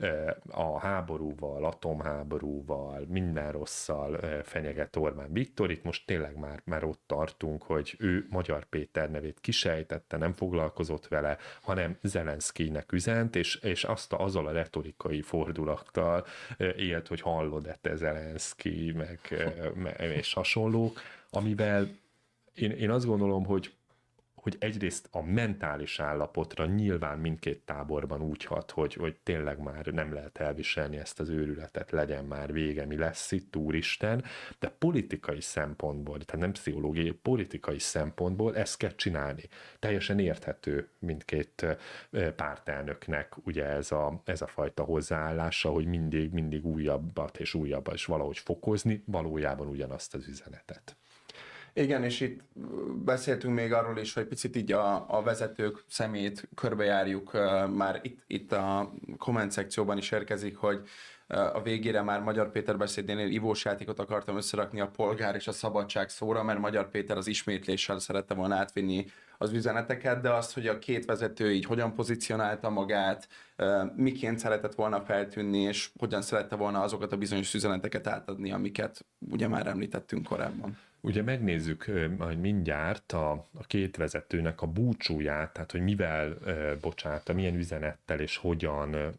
a háborúval, atomháborúval, minden rosszal fenyeget Orbán Viktor, itt most tényleg már, már ott tartunk, hogy ő Magyar Péter nevét kisejtette, nem foglalkozott vele, hanem Zelenszkynek üzent, és, és azt a, azzal a retorikai fordulattal élt, hogy hallod-e te Zelenszky, meg, meg, és hasonlók, amivel én, én azt gondolom, hogy, hogy egyrészt a mentális állapotra nyilván mindkét táborban úgy hat, hogy, hogy tényleg már nem lehet elviselni ezt az őrületet, legyen már vége, mi lesz itt, úristen, de politikai szempontból, tehát nem pszichológiai, politikai szempontból ezt kell csinálni. Teljesen érthető mindkét pártelnöknek ugye ez a, ez a fajta hozzáállása, hogy mindig, mindig újabbat és újabbat és valahogy fokozni, valójában ugyanazt az üzenetet. Igen, és itt beszéltünk még arról is, hogy picit így a, a vezetők szemét körbejárjuk, már itt, itt a komment szekcióban is érkezik, hogy a végére már Magyar Péter beszédénél ivós játékot akartam összerakni a polgár és a szabadság szóra, mert Magyar Péter az ismétléssel szerette volna átvinni az üzeneteket, de azt, hogy a két vezető így hogyan pozícionálta magát, miként szeretett volna feltűnni, és hogyan szerette volna azokat a bizonyos üzeneteket átadni, amiket ugye már említettünk korábban. Ugye megnézzük majd mindjárt a, a két vezetőnek a búcsúját, tehát hogy mivel e, bocsátta, milyen üzenettel és hogyan e,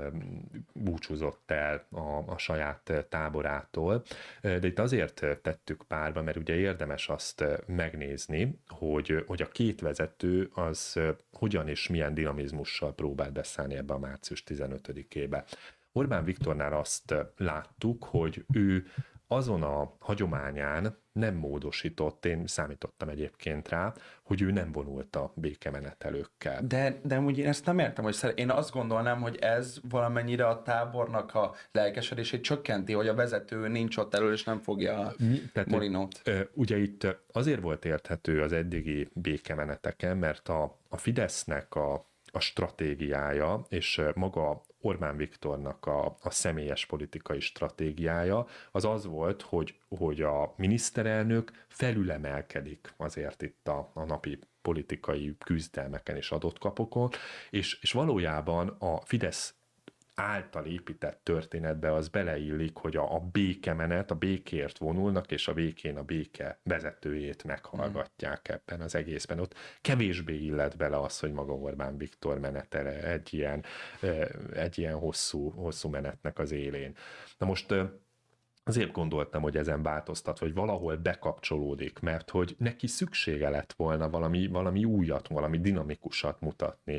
búcsúzott el a, a saját táborától. De itt azért tettük párba, mert ugye érdemes azt megnézni, hogy, hogy a két vezető az hogyan és milyen dinamizmussal próbál beszállni ebbe a március tizenötödikébe. Orbán Viktornál azt láttuk, hogy ő azon a hagyományán nem módosított, én számítottam egyébként rá, hogy ő nem vonult a békemenetelőkkel. De, de úgy én ezt nem értem, hogy szer- én azt gondolnám, hogy ez valamennyire a tábornak a lelkesedését csökkenti, hogy a vezető nincs ott elől, és nem fogja a Tehát, Molinót. Ugye itt azért volt érthető az eddigi békemeneteken, mert a, a Fidesznek a, a stratégiája, és maga Orbán Viktornak a, a személyes politikai stratégiája az az volt, hogy, hogy a miniszterelnök felülemelkedik azért itt a, a napi politikai küzdelmeken és adott kapokon, és, és valójában a Fidesz által épített történetbe az beleillik, hogy a, a békemenet, a békért vonulnak, és a békén a béke vezetőjét meghallgatják mm. ebben az egészben. Ott kevésbé illet bele az, hogy maga Orbán Viktor menetele egy ilyen, egy ilyen hosszú, hosszú menetnek az élén. Na most azért gondoltam, hogy ezen változtat, vagy valahol bekapcsolódik, mert hogy neki szüksége lett volna valami, valami újat, valami dinamikusat mutatni.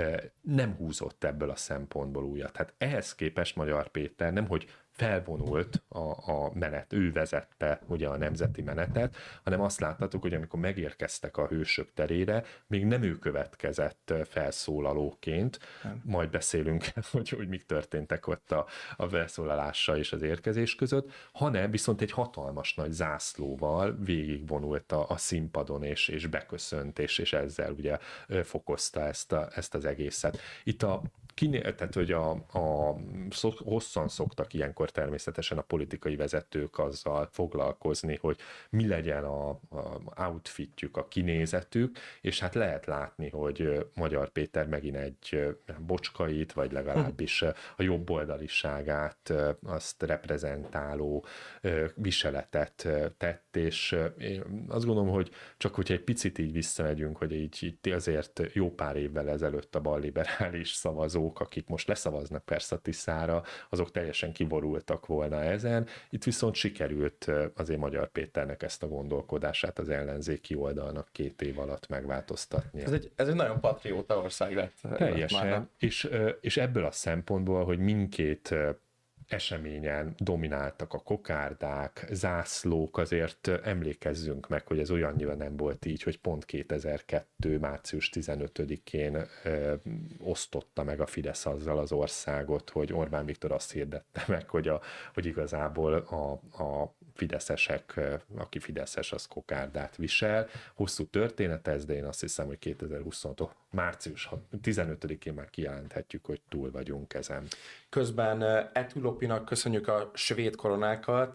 Nem húzott ebből a szempontból újat. Hát ehhez képest Magyar Péter nem, hogy felvonult a, a menet, ő vezette ugye a nemzeti menetet, hanem azt láthatjuk, hogy amikor megérkeztek a hősök terére, még nem ő következett felszólalóként, nem. Majd beszélünk, hogy, hogy mik történtek ott a, a felszólalása és az érkezés között, hanem viszont egy hatalmas nagy zászlóval végigvonult a, a színpadon, és, és beköszönt, és, és ezzel ugye fokozta ezt, a, ezt az egészet. Itt a Kinél, tehát, hogy a, a szok, hosszan szoktak ilyenkor természetesen a politikai vezetők azzal foglalkozni, hogy mi legyen a, a outfitjük, a kinézetük, és hát lehet látni, hogy Magyar Péter megint egy bocskait, vagy legalábbis a jobboldaliságát azt reprezentáló viseletet tett, és én azt gondolom, hogy csak hogyha egy picit így visszamegyünk, hogy így, így azért jó pár évvel ezelőtt a balliberális szavazó, akik most leszavaznak persze a Tiszára, azok teljesen kiborultak volna ezen. Itt viszont sikerült azért Magyar Péternek ezt a gondolkodását az ellenzéki oldalnak két év alatt megváltoztatni. Ez egy, ez egy nagyon patrióta ország lett. Teljesen, lett és, és ebből a szempontból, hogy mindkét eseményen domináltak a kokárdák, zászlók, azért emlékezzünk meg, hogy ez olyannyira nem volt így, hogy pont kétezer-kettő. március tizenötödikén ö, osztotta meg a Fidesz azzal az országot, hogy Orbán Viktor azt hirdette meg, hogy, a, hogy igazából a, a fideszesek, aki fideszes, az kokárdát visel. Hosszú történet ez, de én azt hiszem, hogy kétezer-huszonhat. március tizenötödikén már kijelenthetjük, hogy túl vagyunk ezen. Közben Etulopinak köszönjük a svéd koronákat,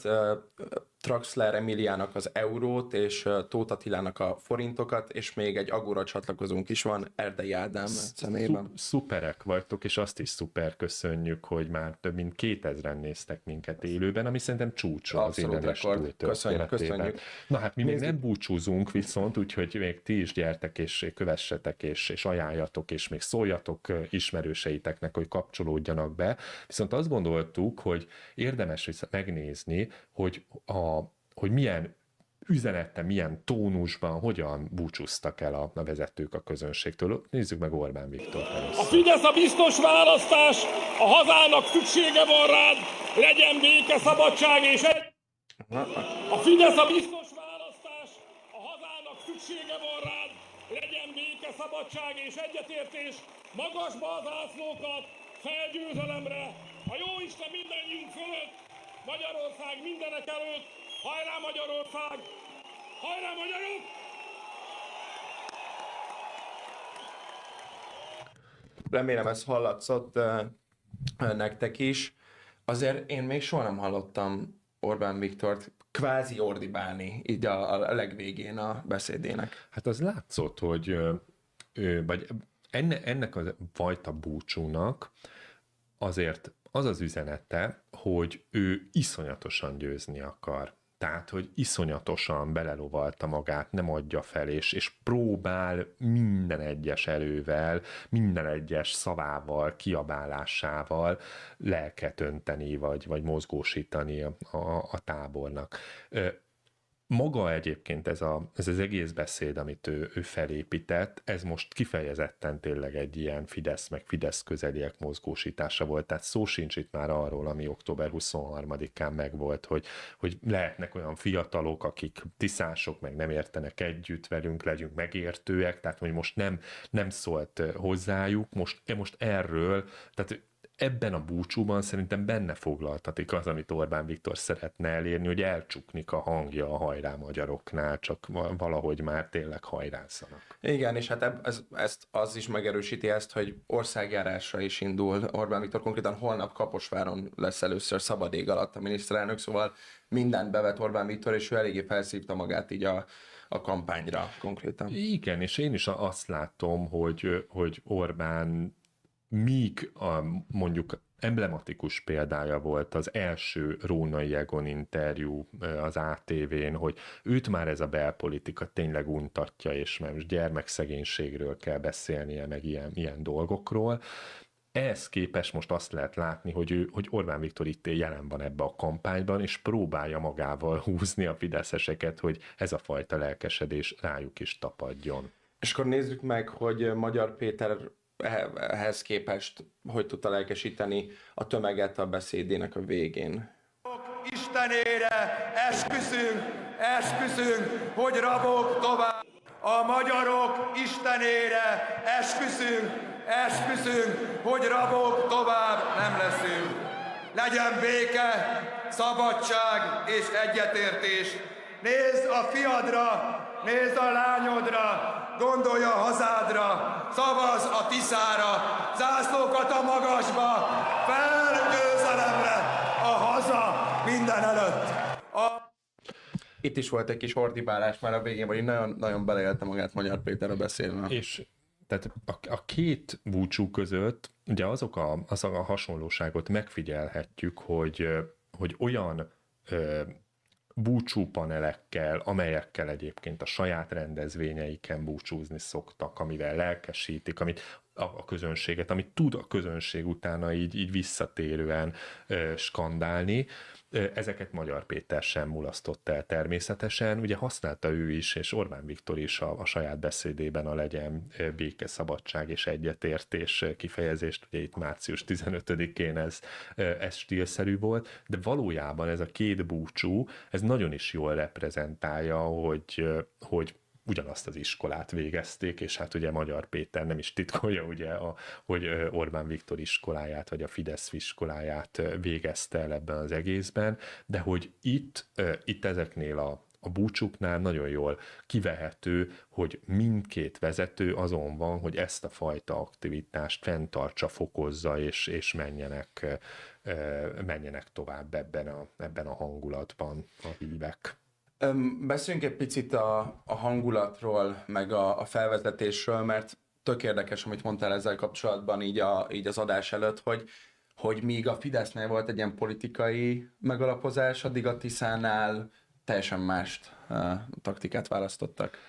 Traxler Emiliának az eurót, és Tóth Attilának a forintokat, és még egy Agora csatlakozónk is van, Erdei Ádám személyében. Szuperek vagytok, és azt is szuper köszönjük, hogy már több mint kétezren néztek minket élőben, ami szerintem csúcsa az internet köszönjük, köszönjük. Na hát mi Nézzük. még nem búcsúzunk viszont, úgyhogy még ti is gyertek, és kövessetek, és, és ajánljatok, és még szóljatok ismerőseiteknek, hogy kapcsolódjanak be. Viszont azt gondoltuk, hogy érdemes megnézni, hogy, a, hogy milyen üzenettel, milyen tónusban, hogyan búcsúztak el a, a vezetők a közönségtől. Nézzük meg Orbán Viktort először. A Fidesz a biztos választás, a hazának szüksége van rád, legyen béke, szabadság és egy... A Fidesz a biztos választás, a hazának szüksége van rád, legyen béke, szabadság és egyetértés, magasba az ászlókat, felgyőzelemre, a Jóisten mindannyiunk fölött, Magyarország mindenek előtt, hajrá Magyarország! Hajrá magyarok! Remélem ez hallatszott uh, nektek is. Azért én még soha nem hallottam Orbán Viktort kvázi ordibálni így a, a legvégén a beszédének. Hát az látszott, hogy ő, vagy enne, ennek a fajta búcsúnak azért az az üzenete, hogy ő iszonyatosan győzni akar. Tehát, hogy iszonyatosan belelovalta magát, nem adja fel, és, és próbál minden egyes erővel, minden egyes szavával, kiabálásával lelket önteni, vagy, vagy mozgósítani a, a, a tábornak. Maga egyébként ez, a, ez az egész beszéd, amit ő, ő felépített, ez most kifejezetten tényleg egy ilyen Fidesz meg Fidesz közeliek mozgósítása volt, tehát szó sincs itt már arról, ami október huszonharmadikán megvolt, hogy, hogy lehetnek olyan fiatalok, akik tiszások, meg nem értenek együtt velünk, legyünk megértőek, tehát hogy most nem, nem szólt hozzájuk, most, most erről, tehát ebben a búcsúban szerintem benne foglaltatik az, amit Orbán Viktor szeretne elérni, hogy elcsuknik a hangja a hajrá magyaroknál, csak valahogy már tényleg hajrázzanak. Igen, és hát ez, ezt az is megerősíti ezt, hogy országjárásra is indul Orbán Viktor, konkrétan holnap Kaposváron lesz először szabad ég alatt a miniszterelnök, szóval mindent bevet Orbán Viktor, és ő eléggé felszívta magát így a, a kampányra konkrétan. Igen, és én is azt látom, hogy, hogy Orbán míg a, mondjuk emblematikus példája volt az első Rónai Egon interjú az á té vén, hogy őt már ez a belpolitika tényleg untatja, és már most gyermekszegénységről kell beszélnie, meg ilyen, ilyen dolgokról. Ehhez képest most azt lehet látni, hogy, ő, hogy Orbán Viktor itt jelen van ebbe a kampányban, és próbálja magával húzni a fideszeseket, hogy ez a fajta lelkesedés rájuk is tapadjon. És akkor nézzük meg, hogy Magyar Péter ehhez képest hogy tudta lelkesíteni a tömeget a beszédének a végén. Istenére esküszünk, esküszünk, hogy rabok tovább. A magyarok Istenére esküszünk, esküszünk, hogy rabok tovább nem leszünk. Legyen béke, szabadság és egyetértés. Nézd a fiadra, nézd a lányodra, gondolj a hazádra, szavazz a Tiszára, zászlókat a magasba, fel győzelemre, a haza minden előtt. A... Itt is volt egy kis ordibálás már a végén, vagy nagyon, nagyon beleélte magát Magyar Péter a beszélve. És tehát a, a két búcsú között ugye azok a, az a hasonlóságot megfigyelhetjük, hogy, hogy olyan ö, búcsúpanelekkel, amelyekkel egyébként a saját rendezvényeiken búcsúzni szoktak, amivel lelkesítik, amit a, a közönséget, amit tud a közönség utána így, így visszatérően ö, skandálni. Ezeket Magyar Péter sem mulasztott el természetesen. Ugye használta ő is, és Orbán Viktor is a, a saját beszédében a legyen béke, szabadság és egyetértés kifejezést. Ugye itt március tizenötödikén ez, ez stílszerű volt, de valójában ez a két búcsú, ez nagyon is jól reprezentálja, hogy, hogy ugyanazt az iskolát végezték, és hát ugye Magyar Péter nem is titkolja, ugye, a, hogy Orbán Viktor iskoláját, vagy a Fidesz iskoláját végezte el ebben az egészben, de hogy itt, itt ezeknél a, a búcsuknál nagyon jól kivehető, hogy mindkét vezető azon van, hogy ezt a fajta aktivitást fenntartsa, fokozza, és, és menjenek, menjenek tovább ebben a, ebben a hangulatban a hívek. Beszéljünk egy picit a, a hangulatról, meg a, a felvezetésről, mert tök érdekes, amit mondtál ezzel kapcsolatban így, a, így az adás előtt, hogy, hogy míg a Fidesznél volt egy ilyen politikai megalapozás, addig a Tiszánál teljesen mást uh, taktikát választottak.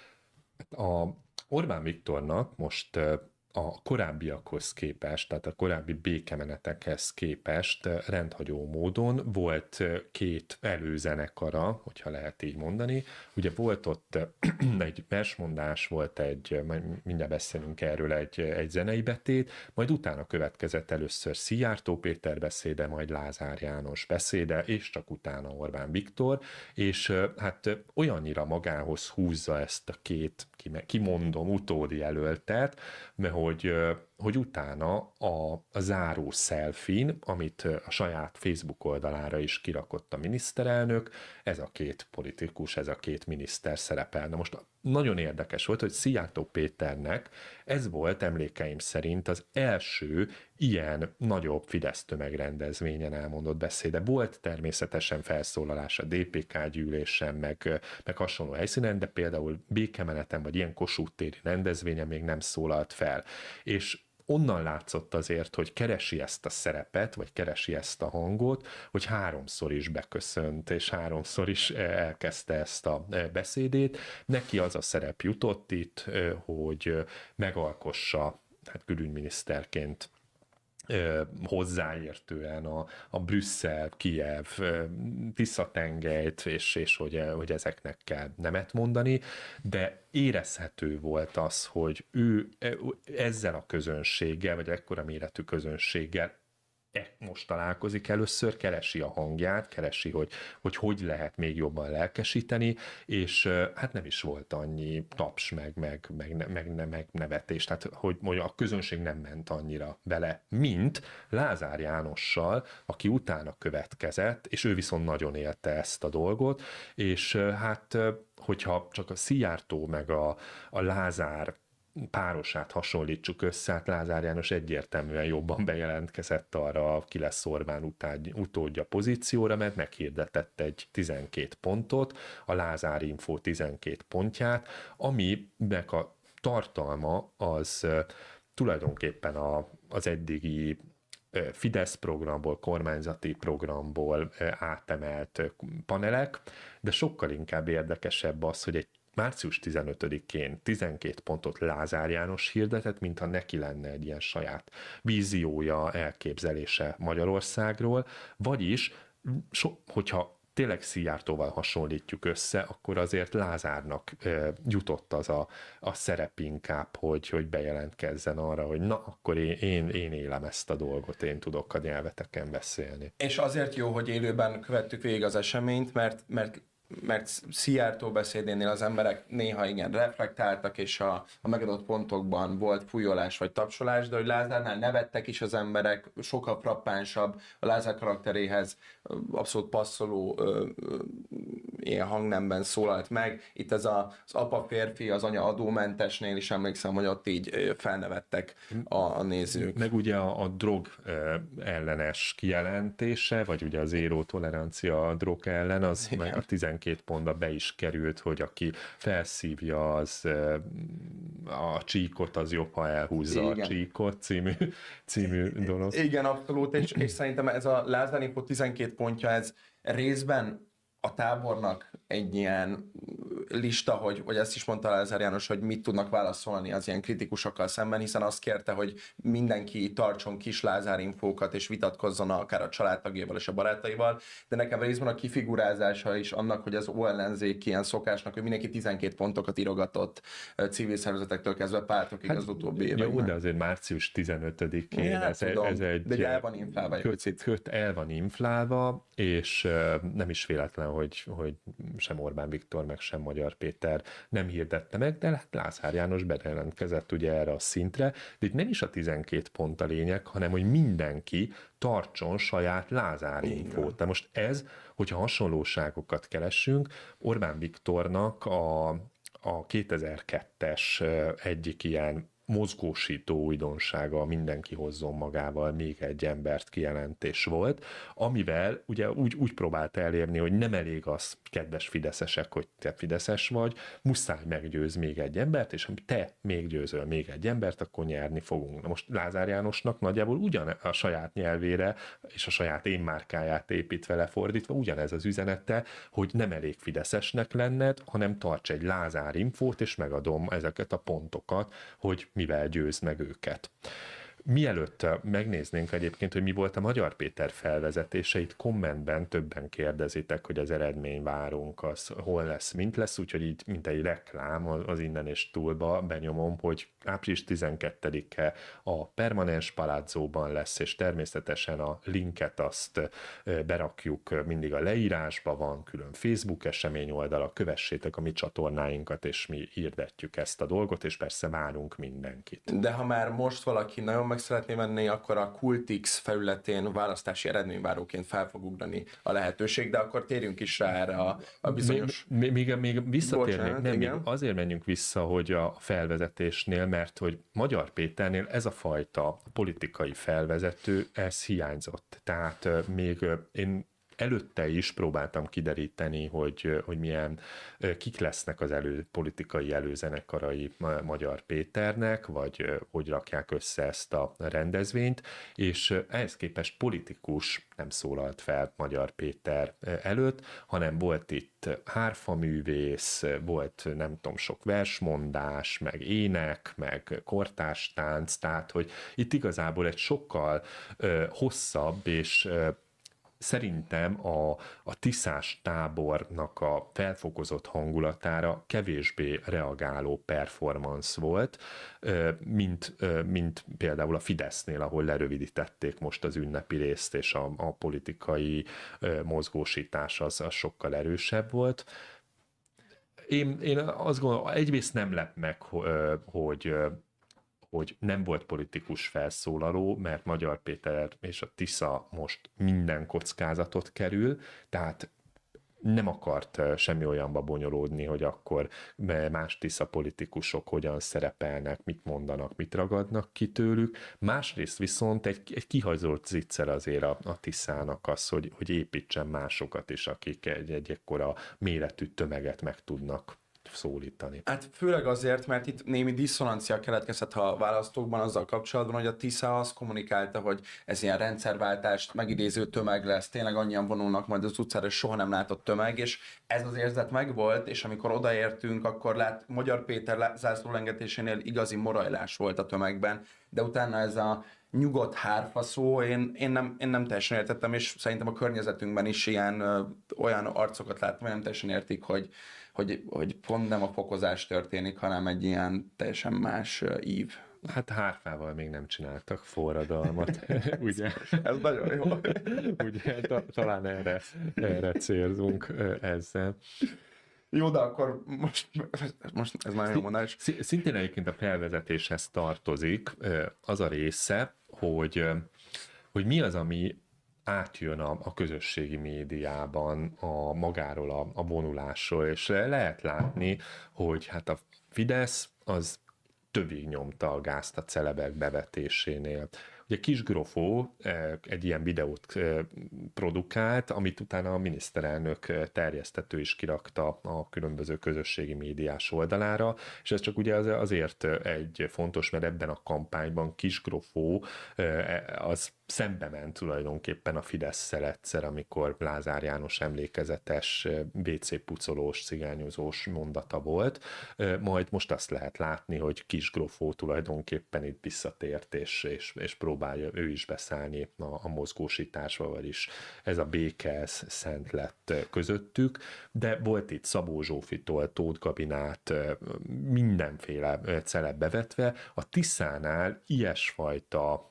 A Orbán Viktornak most a korábbiakhoz képest, tehát a korábbi békemenetekhez képest rendhagyó módon volt két előzenekara, hogyha lehet így mondani. Ugye volt ott egy versmondás, volt egy, mindjárt beszélünk erről, egy, egy zenei betét, majd utána következett először Szijjártó Péter beszéde, majd Lázár János beszéde, és csak utána Orbán Viktor, és hát olyannyira magához húzza ezt a két, kimondom, utódi jelöltet, mert hogy, hogy utána a, a záró selfie-n, amit a saját Facebook oldalára is kirakott a miniszterelnök, ez a két politikus, ez a két miniszter szerepel. Na most nagyon érdekes volt, hogy Szijjártó Péternek ez volt emlékeim szerint az első ilyen nagyobb Fidesz tömegrendezvényen elmondott beszéde. Volt természetesen felszólalás a dé pé ká gyűlésen, meg, meg hasonló helyszínen, de például békemeneten vagy ilyen Kossuth téri rendezvényen még nem szólalt fel. És onnan látszott azért, hogy keresi ezt a szerepet, vagy keresi ezt a hangot, hogy háromszor is beköszönt, és háromszor is elkezdte ezt a beszédét. Neki az a szerep jutott itt, hogy megalkossa, hát külügyminiszterként hozzáértően a, a Brüsszel, Kijev, Tisza-tengelyt, és, és hogy, hogy ezeknek kell nemet mondani, de érezhető volt az, hogy ő ezzel a közönséggel, vagy ekkora méretű közönséggel most találkozik először, keresi a hangját, keresi, hogy, hogy hogy lehet még jobban lelkesíteni, és hát nem is volt annyi taps, meg, meg, meg, meg, meg nevetés, tehát hogy, hogy a közönség nem ment annyira bele, mint Lázár Jánossal, aki utána következett, és ő viszont nagyon élte ezt a dolgot, és hát hogyha csak a Szijjártó meg a, a Lázár párosát hasonlítsuk össze, hát Lázár János egyértelműen jobban bejelentkezett arra, ki lesz Orbán után, utódja pozícióra, mert meghirdetett egy tizenkét pontot, a Lázár Info tizenkét pontját, aminek a tartalma az tulajdonképpen a, az eddigi Fidesz programból, kormányzati programból átemelt panelek, de sokkal inkább érdekesebb az, hogy egy március tizenötödikén tizenkét pontot Lázár János hirdetett, mintha neki lenne egy ilyen saját víziója, elképzelése Magyarországról, vagyis, so, hogyha tényleg Szijjártóval hasonlítjuk össze, akkor azért Lázárnak e, jutott az a, a szerep inkább, hogy, hogy bejelentkezzen arra, hogy na, akkor én, én, én élem ezt a dolgot, én tudok a nyelveteken beszélni. És azért jó, hogy élőben követtük végig az eseményt, mert, mert mert Szijjártó beszédénél az emberek néha igen reflektáltak, és a, a megadott pontokban volt fújolás vagy tapsolás, de hogy Lázárnál nevettek is az emberek, sokkal frappánsabb, a Lázár karakteréhez abszolút passzoló ö, ö, ilyen hangnemben szólalt meg. Itt ez a, az apa férfi, az anya adómentesnél is emlékszem, hogy ott így felnevettek a, a nézők. Meg ugye a, a drog ellenes kijelentése, vagy ugye az zéró tolerancia a drog ellen, az meg a tizenkét pontba be is került, hogy aki felszívja az a csíkot, az jobb, ha elhúzza igen. a csíkot című, című dolog. Igen, abszolút, és, és szerintem ez a Lázár Info tizenkét pontja, ez részben a tábornak egy ilyen lista, hogy, hogy ezt is mondta Lázár János, hogy mit tudnak válaszolni az ilyen kritikusokkal szemben, hiszen azt kérte, hogy mindenki tartson kis Lázár infókat, és vitatkozzon akár a családtagjával és a barátaival, de nekem részben a kifigurázása is annak, hogy az ellenzék ilyen szokásnak, hogy mindenki tizenkét pontokat írogatott civil szervezetektől kezdve pártokig hát, az utóbbi években. Jó, de azért március tizenötödikén ja, ez, tudom, ez egy... De el van inflálva egy köt, picit. Köt el van inflálva, és uh, nem is véletlen, hogy, hogy sem Orbán Viktor, meg sem Magyar Péter nem hirdette meg, de hát Lázár János bejelentkezett ugye erre a szintre, de itt nem is a tizenkét pont a lényeg, hanem hogy mindenki tartson saját Lázár infót. De most ez, hogyha hasonlóságokat keresünk, Orbán Viktornak a, a kétezer-kettes egyik ilyen mozgósító újdonsága, mindenki hozzon magával még egy embert kijelentés volt, amivel ugye úgy, úgy próbált elérni, hogy nem elég az, kedves fideszesek, hogy te fideszes vagy, muszáj meggyőz még egy embert, és ha te még győzöl még egy embert, akkor nyerni fogunk. Na most Lázár Jánosnak nagyjából ugyan a saját nyelvére és a saját én márkáját építve lefordítva ugyanez az üzenete, hogy nem elég fideszesnek lenned, hanem tarts egy Lázár infót, és megadom ezeket a pontokat, hogy mivel győzd meg őket. Mielőtt megnéznénk egyébként, hogy mi volt a Magyar Péter felvezetése, itt kommentben többen kérdezitek, hogy az eredmény várunk, az hol lesz, mint lesz, úgyhogy így, mint egy reklám az innen és túlba benyomom, hogy április tizenkettedike a Permanens Palázzóban lesz, és természetesen a linket azt berakjuk mindig a leírásba, van külön Facebook esemény oldala, kövessétek a mi csatornáinkat, és mi hirdetjük ezt a dolgot, és persze várunk mindenkit. De ha már most valaki nagyon meg szeretné menni, akkor a Kultix felületén választási eredményváróként fel fog ugrani a lehetőség, de akkor térjünk is rá erre a, a bizonyos... Még, még, még visszatérnék, Bocsánat, nem, még igen. azért menjünk vissza, hogy a felvezetésnél, mert hogy Magyar Péternél ez a fajta politikai felvezető, ez hiányzott. Tehát még én előtte is próbáltam kideríteni, hogy, hogy milyen, kik lesznek az elő, politikai előzenekarai Magyar Péternek, vagy hogy rakják össze ezt a rendezvényt, és ehhez képest politikus nem szólalt fel Magyar Péter előtt, hanem volt itt hárfaművész, volt nem tudom, sok versmondás, meg ének, meg kortárstánc, tehát hogy itt igazából egy sokkal uh, hosszabb és uh, szerintem a, a tiszás tábornak a felfokozott hangulatára kevésbé reagáló performance volt, mint, mint például a Fidesznél, ahol lerövidítették most az ünnepi részt, és a, a politikai mozgósítás az, az sokkal erősebb volt. Én, én azt gondolom, egyrészt nem lep meg, hogy hogy nem volt politikus felszólaló, mert Magyar Péter és a Tisza most minden kockázatot kerül, tehát nem akart semmi olyanba bonyolódni, hogy akkor más Tisza politikusok hogyan szerepelnek, mit mondanak, mit ragadnak ki tőlük. Másrészt viszont egy, egy kihajzolt zicser azért a, a Tiszának az, hogy, hogy építsen másokat is, akik egy, egy ekkora méretű tömeget meg tudnak szólítani. Hát főleg azért, mert itt némi diszonancia keletkezett a választókban azzal kapcsolatban, hogy a Tisza azt kommunikálta, hogy ez ilyen rendszerváltást megidéző tömeg lesz, tényleg annyian vonulnak majd az utcára, és soha nem látott tömeg, és ez az érzet megvolt, és amikor odaértünk, akkor lát, Magyar Péter zászlólengetésénél igazi morajlás volt a tömegben, de utána ez a nyugodt hárfa szó, én, én, nem, én nem teljesen értettem, és szerintem a környezetünkben is ilyen ö, olyan arcokat láttam, hogy nem teljesen értik, hogy, hogy, hogy pont nem a fokozás történik, hanem egy ilyen teljesen más ö, ív. Hát hárfával még nem csináltak forradalmat, ugye? Ez nagyon jó. Ugye, ta, talán erre, erre célzunk ö, ezzel. Jó, de akkor most, most ez már jó mondás. Szintén egyébként a felvezetéshez tartozik az a része, hogy, hogy mi az, ami átjön a, a közösségi médiában a magáról a, a vonulásról, és lehet látni, hogy hát a Fidesz az tövig nyomta a gázt a celebek bevetésénél. Ugye Kis Grofó egy ilyen videót produkált, amit utána a miniszterelnök terjesztető is kirakta a különböző közösségi médiás oldalára, és ez csak ugye azért egy fontos, mert ebben a kampányban Kis Grofó az szembe ment tulajdonképpen a Fidesz-szel egyszer, amikor Lázár János emlékezetes bé cé pucolós, cigányozós mondata volt. Majd most azt lehet látni, hogy Kis Grofó tulajdonképpen itt visszatért, és, és, és próbálja ő is beszállni a, a mozgósításba, vagyis ez a béke, ez szent lett közöttük, de volt itt Szabó Zsófitól, Tóth Gabinát, mindenféle celeb bevetve. A Tiszánál ilyesfajta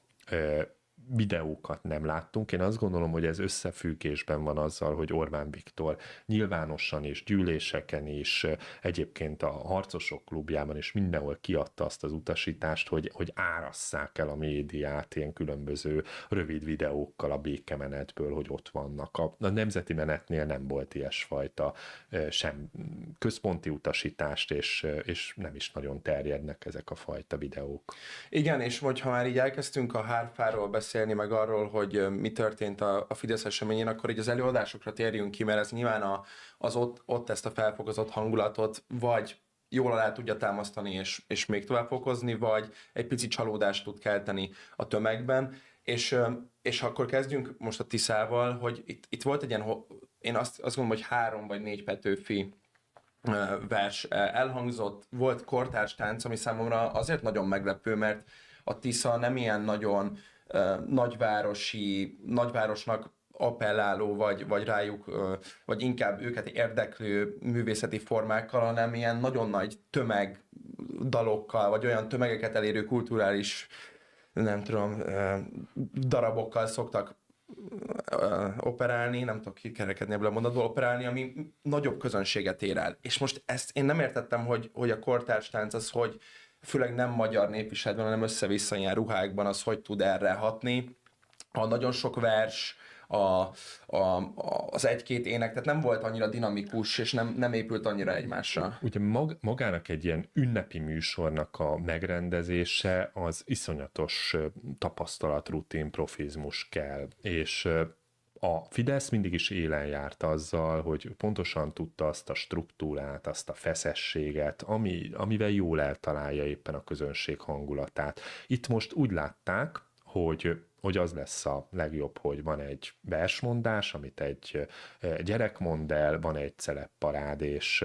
videókat nem láttunk. Én azt gondolom, hogy ez összefüggésben van azzal, hogy Orbán Viktor nyilvánosan és gyűléseken is, egyébként a Harcosok Klubjában is mindenhol kiadta azt az utasítást, hogy, hogy árasszák el a médiát ilyen különböző rövid videókkal a békemenetből, hogy ott vannak. A, a Nemzeti Menetnél nem volt ilyesfajta sem központi utasítást, és, és nem is nagyon terjednek ezek a fajta videók. Igen, és hogyha már így elkezdtünk a hárfáról beszélni, meg arról, hogy mi történt a, a Fidesz eseményén, akkor így az előadásokra térjünk ki, mert ez nyilván a, az ott, ott ezt a felfokozott hangulatot vagy jól alá tudja támasztani, és, és még tovább fokozni, vagy egy pici csalódást tud kelteni a tömegben. És, és akkor kezdjünk most a Tiszával, hogy itt, itt volt egy ilyen, én azt, azt gondolom, hogy három vagy négy Petőfi vers elhangzott, volt kortárs tánc, ami számomra azért nagyon meglepő, mert a Tisza nem ilyen nagyon nagyvárosi, nagyvárosnak appelláló, vagy, vagy rájuk, vagy inkább őket érdeklő művészeti formákkal, hanem ilyen nagyon nagy tömegdalokkal, vagy olyan tömegeket elérő kulturális, nem tudom, darabokkal szoktak operálni, nem tudok kikerekedni ebből a mondatból, operálni, ami nagyobb közönséget ér el. És most ezt én nem értettem, hogy, hogy a kortárs tánc az, hogy főleg nem magyar népviseletben, hanem össze-vissza ilyen ruhákban, az hogy tud erre hatni. A nagyon sok vers, a, a, a, az egy-két ének, tehát nem volt annyira dinamikus, és nem, nem épült annyira egymásra. Ugye mag, magának egy ilyen ünnepi műsornak a megrendezése az iszonyatos tapasztalat, rutin, profizmus kell, és a Fidesz mindig is élen járt azzal, hogy pontosan tudta azt a struktúrát, azt a feszességet, ami, amivel jól eltalálja éppen a közönség hangulatát. Itt most úgy látták, hogy hogy az lesz a legjobb, hogy van egy versmondás, amit egy gyerek mond el, van egy celebparád és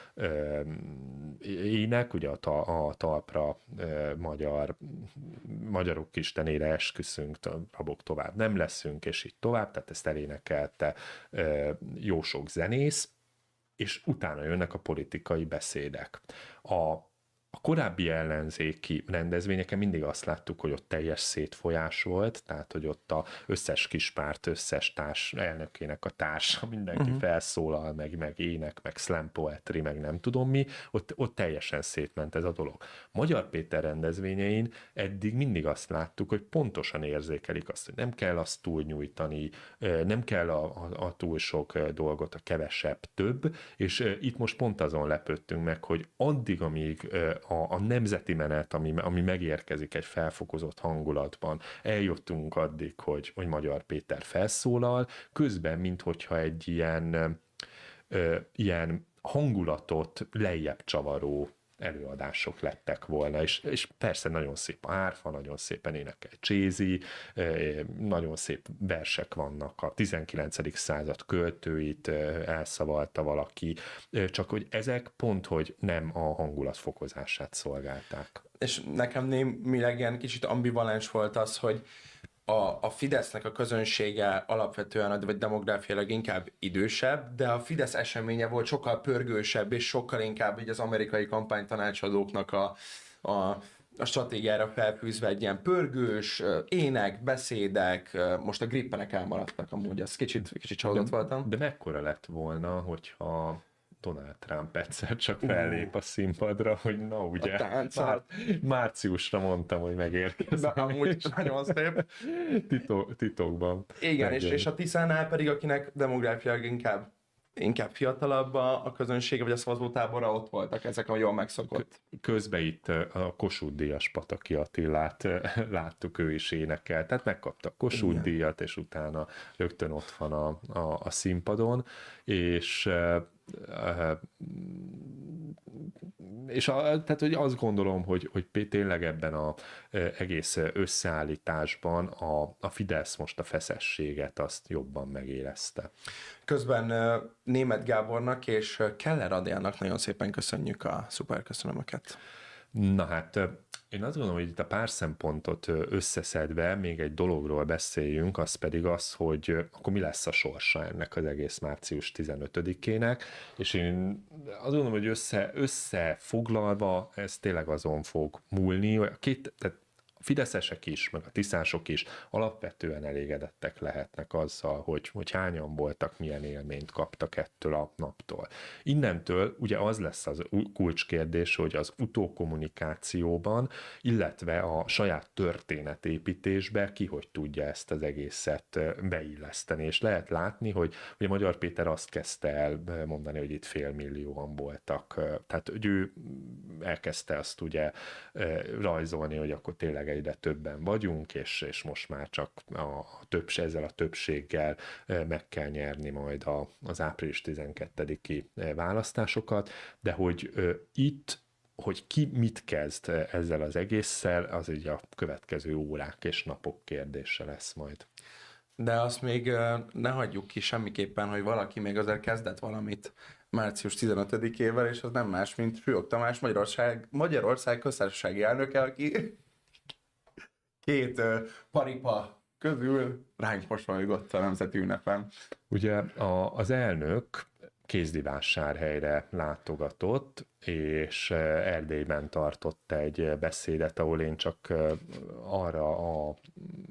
ének, ugye a, ta, a talpra magyar, magyarok istenére esküszünk, rabok tovább nem leszünk, és így tovább, tehát ezt elénekelte jó sok zenész, és utána jönnek a politikai beszédek. A A korábbi ellenzéki rendezvényeken mindig azt láttuk, hogy ott teljes szétfolyás volt, tehát hogy ott az összes kispárt, összes társ elnökének a társa, mindenki uh-huh. felszólal, meg, meg ének, meg slam poetry, meg nem tudom mi, ott, ott teljesen szétment ez a dolog. Magyar Péter rendezvényein eddig mindig azt láttuk, hogy pontosan érzékelik azt, hogy nem kell azt túlnyújtani, nem kell a, a, a túl sok dolgot, a kevesebb több, és itt most pont azon lepődtünk meg, hogy addig, amíg A, a nemzeti menet, ami, ami megérkezik egy felfokozott hangulatban, eljuttunk addig, hogy, hogy Magyar Péter felszólal, közben, minthogyha egy ilyen, ö, ilyen hangulatot lejjebb csavaró előadások lettek volna, és, és persze nagyon szép a hárfa, nagyon szépen énekel Csézi, nagyon szép versek vannak, a tizenkilencedik század költőit elszavalta valaki, csak hogy ezek pont, hogy nem a hangulat fokozását szolgálták. És nekem némileg ilyen kicsit ambivalens volt az, hogy a, a Fidesznek a közönsége alapvetően, vagy demográfiailag inkább idősebb, de a Fidesz eseménye volt sokkal pörgősebb, és sokkal inkább így az amerikai kampánytanácsadóknak a, a, a stratégiára felfűzve egy ilyen pörgős, ének, beszédek, most a grippenek elmaradtak amúgy, ez kicsit, kicsit csalódott voltam. De mekkora lett volna, hogyha Donald Trump egyszer csak fellép a színpadra, hogy na ugye, már, márciusra mondtam, hogy megérkezem. De amúgy is nagyon szép. Titok, titokban. Igen, és, és a Tiszánál pedig, akinek demográfiailag inkább, inkább fiatalabb a, a közönsége, vagy a szavazótábora, ott voltak ezek a jól megszokott. Közben itt a Kossuth Díjas Pataki Attilát láttuk, ő is énekel, tehát megkapta a Kossuth Díjat, és utána rögtön ott van a, a, a színpadon, és és a, tehát, hogy azt gondolom, hogy, hogy tényleg ebben az egész összeállításban a, a Fidesz most a feszességet azt jobban megérezte. Közben Németh Gábornak és Keller Adélnak nagyon szépen köszönjük a szuper köszönömöket. Na hát, én azt gondolom, hogy itt a pár szempontot összeszedve még egy dologról beszéljünk, az pedig az, hogy akkor mi lesz a sorsa ennek az egész március tizenötödikének, és én azt gondolom, hogy össze, összefoglalva ez tényleg azon fog múlni, a két, tehát a fideszesek is, meg a tiszások is alapvetően elégedettek lehetnek azzal, hogy, hogy hányan voltak, milyen élményt kaptak ettől a naptól. Innentől ugye az lesz az kulcskérdés, hogy az utókommunikációban, illetve a saját történetépítésbe ki hogy tudja ezt az egészet beilleszteni. És lehet látni, hogy ugye Magyar Péter azt kezdte el mondani, hogy itt félmillióan voltak. Tehát hogy ő elkezdte azt ugye rajzolni, hogy akkor tényleg egyre többen vagyunk, és, és most már csak a többs, ezzel a többséggel meg kell nyerni majd a, az április tizenkettediki választásokat, de hogy itt, hogy ki mit kezd ezzel az egésszel, az így a következő órák és napok kérdése lesz majd. De azt még ne hagyjuk ki semmiképpen, hogy valaki még azért kezdett valamit március tizenötödikével, és az nem más, mint Hőok Tamás, Magyarország, Magyarország köztársasági elnöke, aki két uh, paripa közül ránk mosolygott a nemzeti ünnepen. Ugye a, az elnök Kézdivásárhelyre látogatott, és Erdélyben tartott egy beszédet, ahol én csak arra a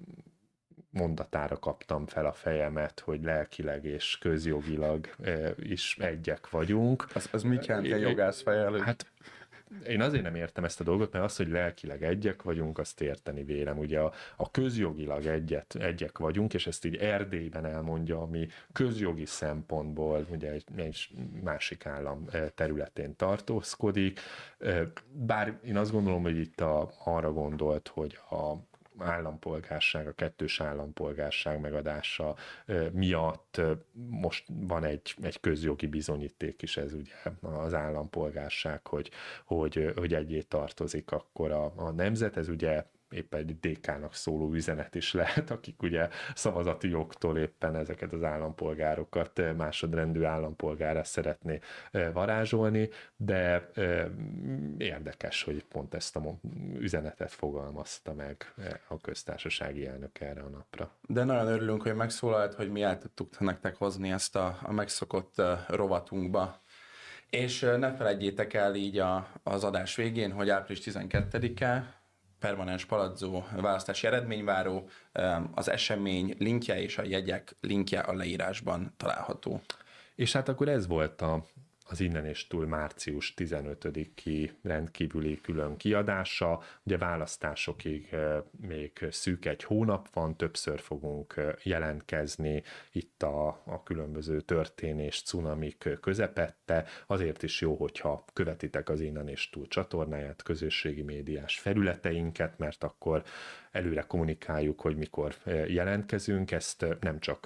mondatára kaptam fel a fejemet, hogy lelkileg és közjogilag is egyek vagyunk. Az, az mit jelent a jogász feje előtt? Hát én azért nem értem ezt a dolgot, mert az, hogy lelkileg egyek vagyunk, azt érteni vélem. Ugye a, a közjogilag egyet, egyek vagyunk, és ezt így Erdélyben elmondja, ami közjogi szempontból ugye egy, egy másik állam területén tartózkodik. Bár én azt gondolom, hogy itt a, arra gondolt, hogy a állampolgárság, a kettős állampolgárság megadása miatt most van egy, egy közjogi bizonyíték is, ez ugye az állampolgárság, hogy, hogy, hogy egyé tartozik akkor a, a nemzet, ez ugye éppen egy dé ká-nak szóló üzenet is lehet, akik ugye szavazati jogtól éppen ezeket az állampolgárokat másodrendű állampolgárra szeretné varázsolni, de érdekes, hogy pont ezt a üzenetet fogalmazta meg a köztársasági elnök erre a napra. De nagyon örülünk, hogy megszólalt, hogy mi el tudtuk nektek hozni ezt a, a megszokott rovatunkba. És ne felejtjétek el így a, az adás végén, hogy április tizenkettedike permanens paladzó választási eredményváró, az esemény linkje és a jegyek linkje a leírásban található. És hát akkor ez volt a, az Innen és Túl március tizenötödiki rendkívüli külön kiadása. Ugye választásokig még szűk egy hónap van, többször fogunk jelentkezni itt a, a különböző történés cunamik közepette. Azért is jó, hogyha követitek az Innen és Túl csatornáját, közösségi médiás felületeinket, mert akkor előre kommunikáljuk, hogy mikor jelentkezünk. Ezt nem csak mi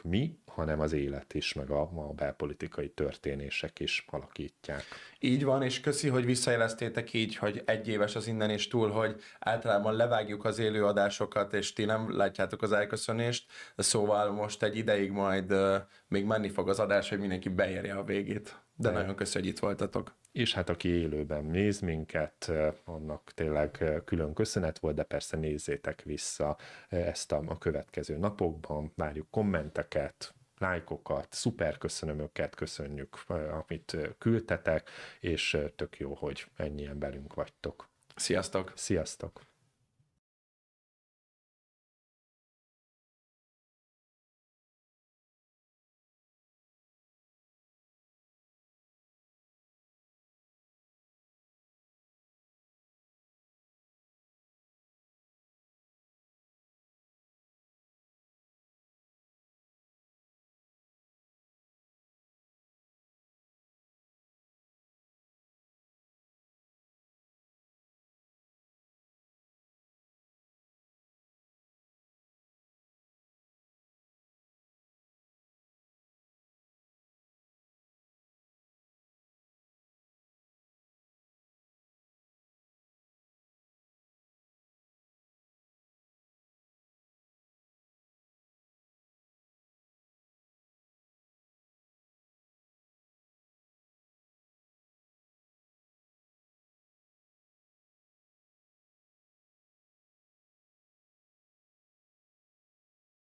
hanem az élet is, meg a, a belpolitikai történések is alakítják. Így van, és köszi, hogy visszajeleztétek így, hogy egy éves az innen és túl, hogy általában levágjuk az élőadásokat, és ti nem látjátok az elköszönést, szóval most egy ideig majd uh, még menni fog az adás, hogy mindenki beérje a végét. De De. nagyon köszi, hogy itt voltatok. És hát aki élőben néz minket, annak tényleg külön köszönet volt, de persze nézzétek vissza ezt a, a következő napokban, várjuk kommenteket, lájkokat, szuper köszönömöket, köszönjük, amit küldtetek, és tök jó, hogy ennyien velünk vagytok. Sziasztok! Sziasztok!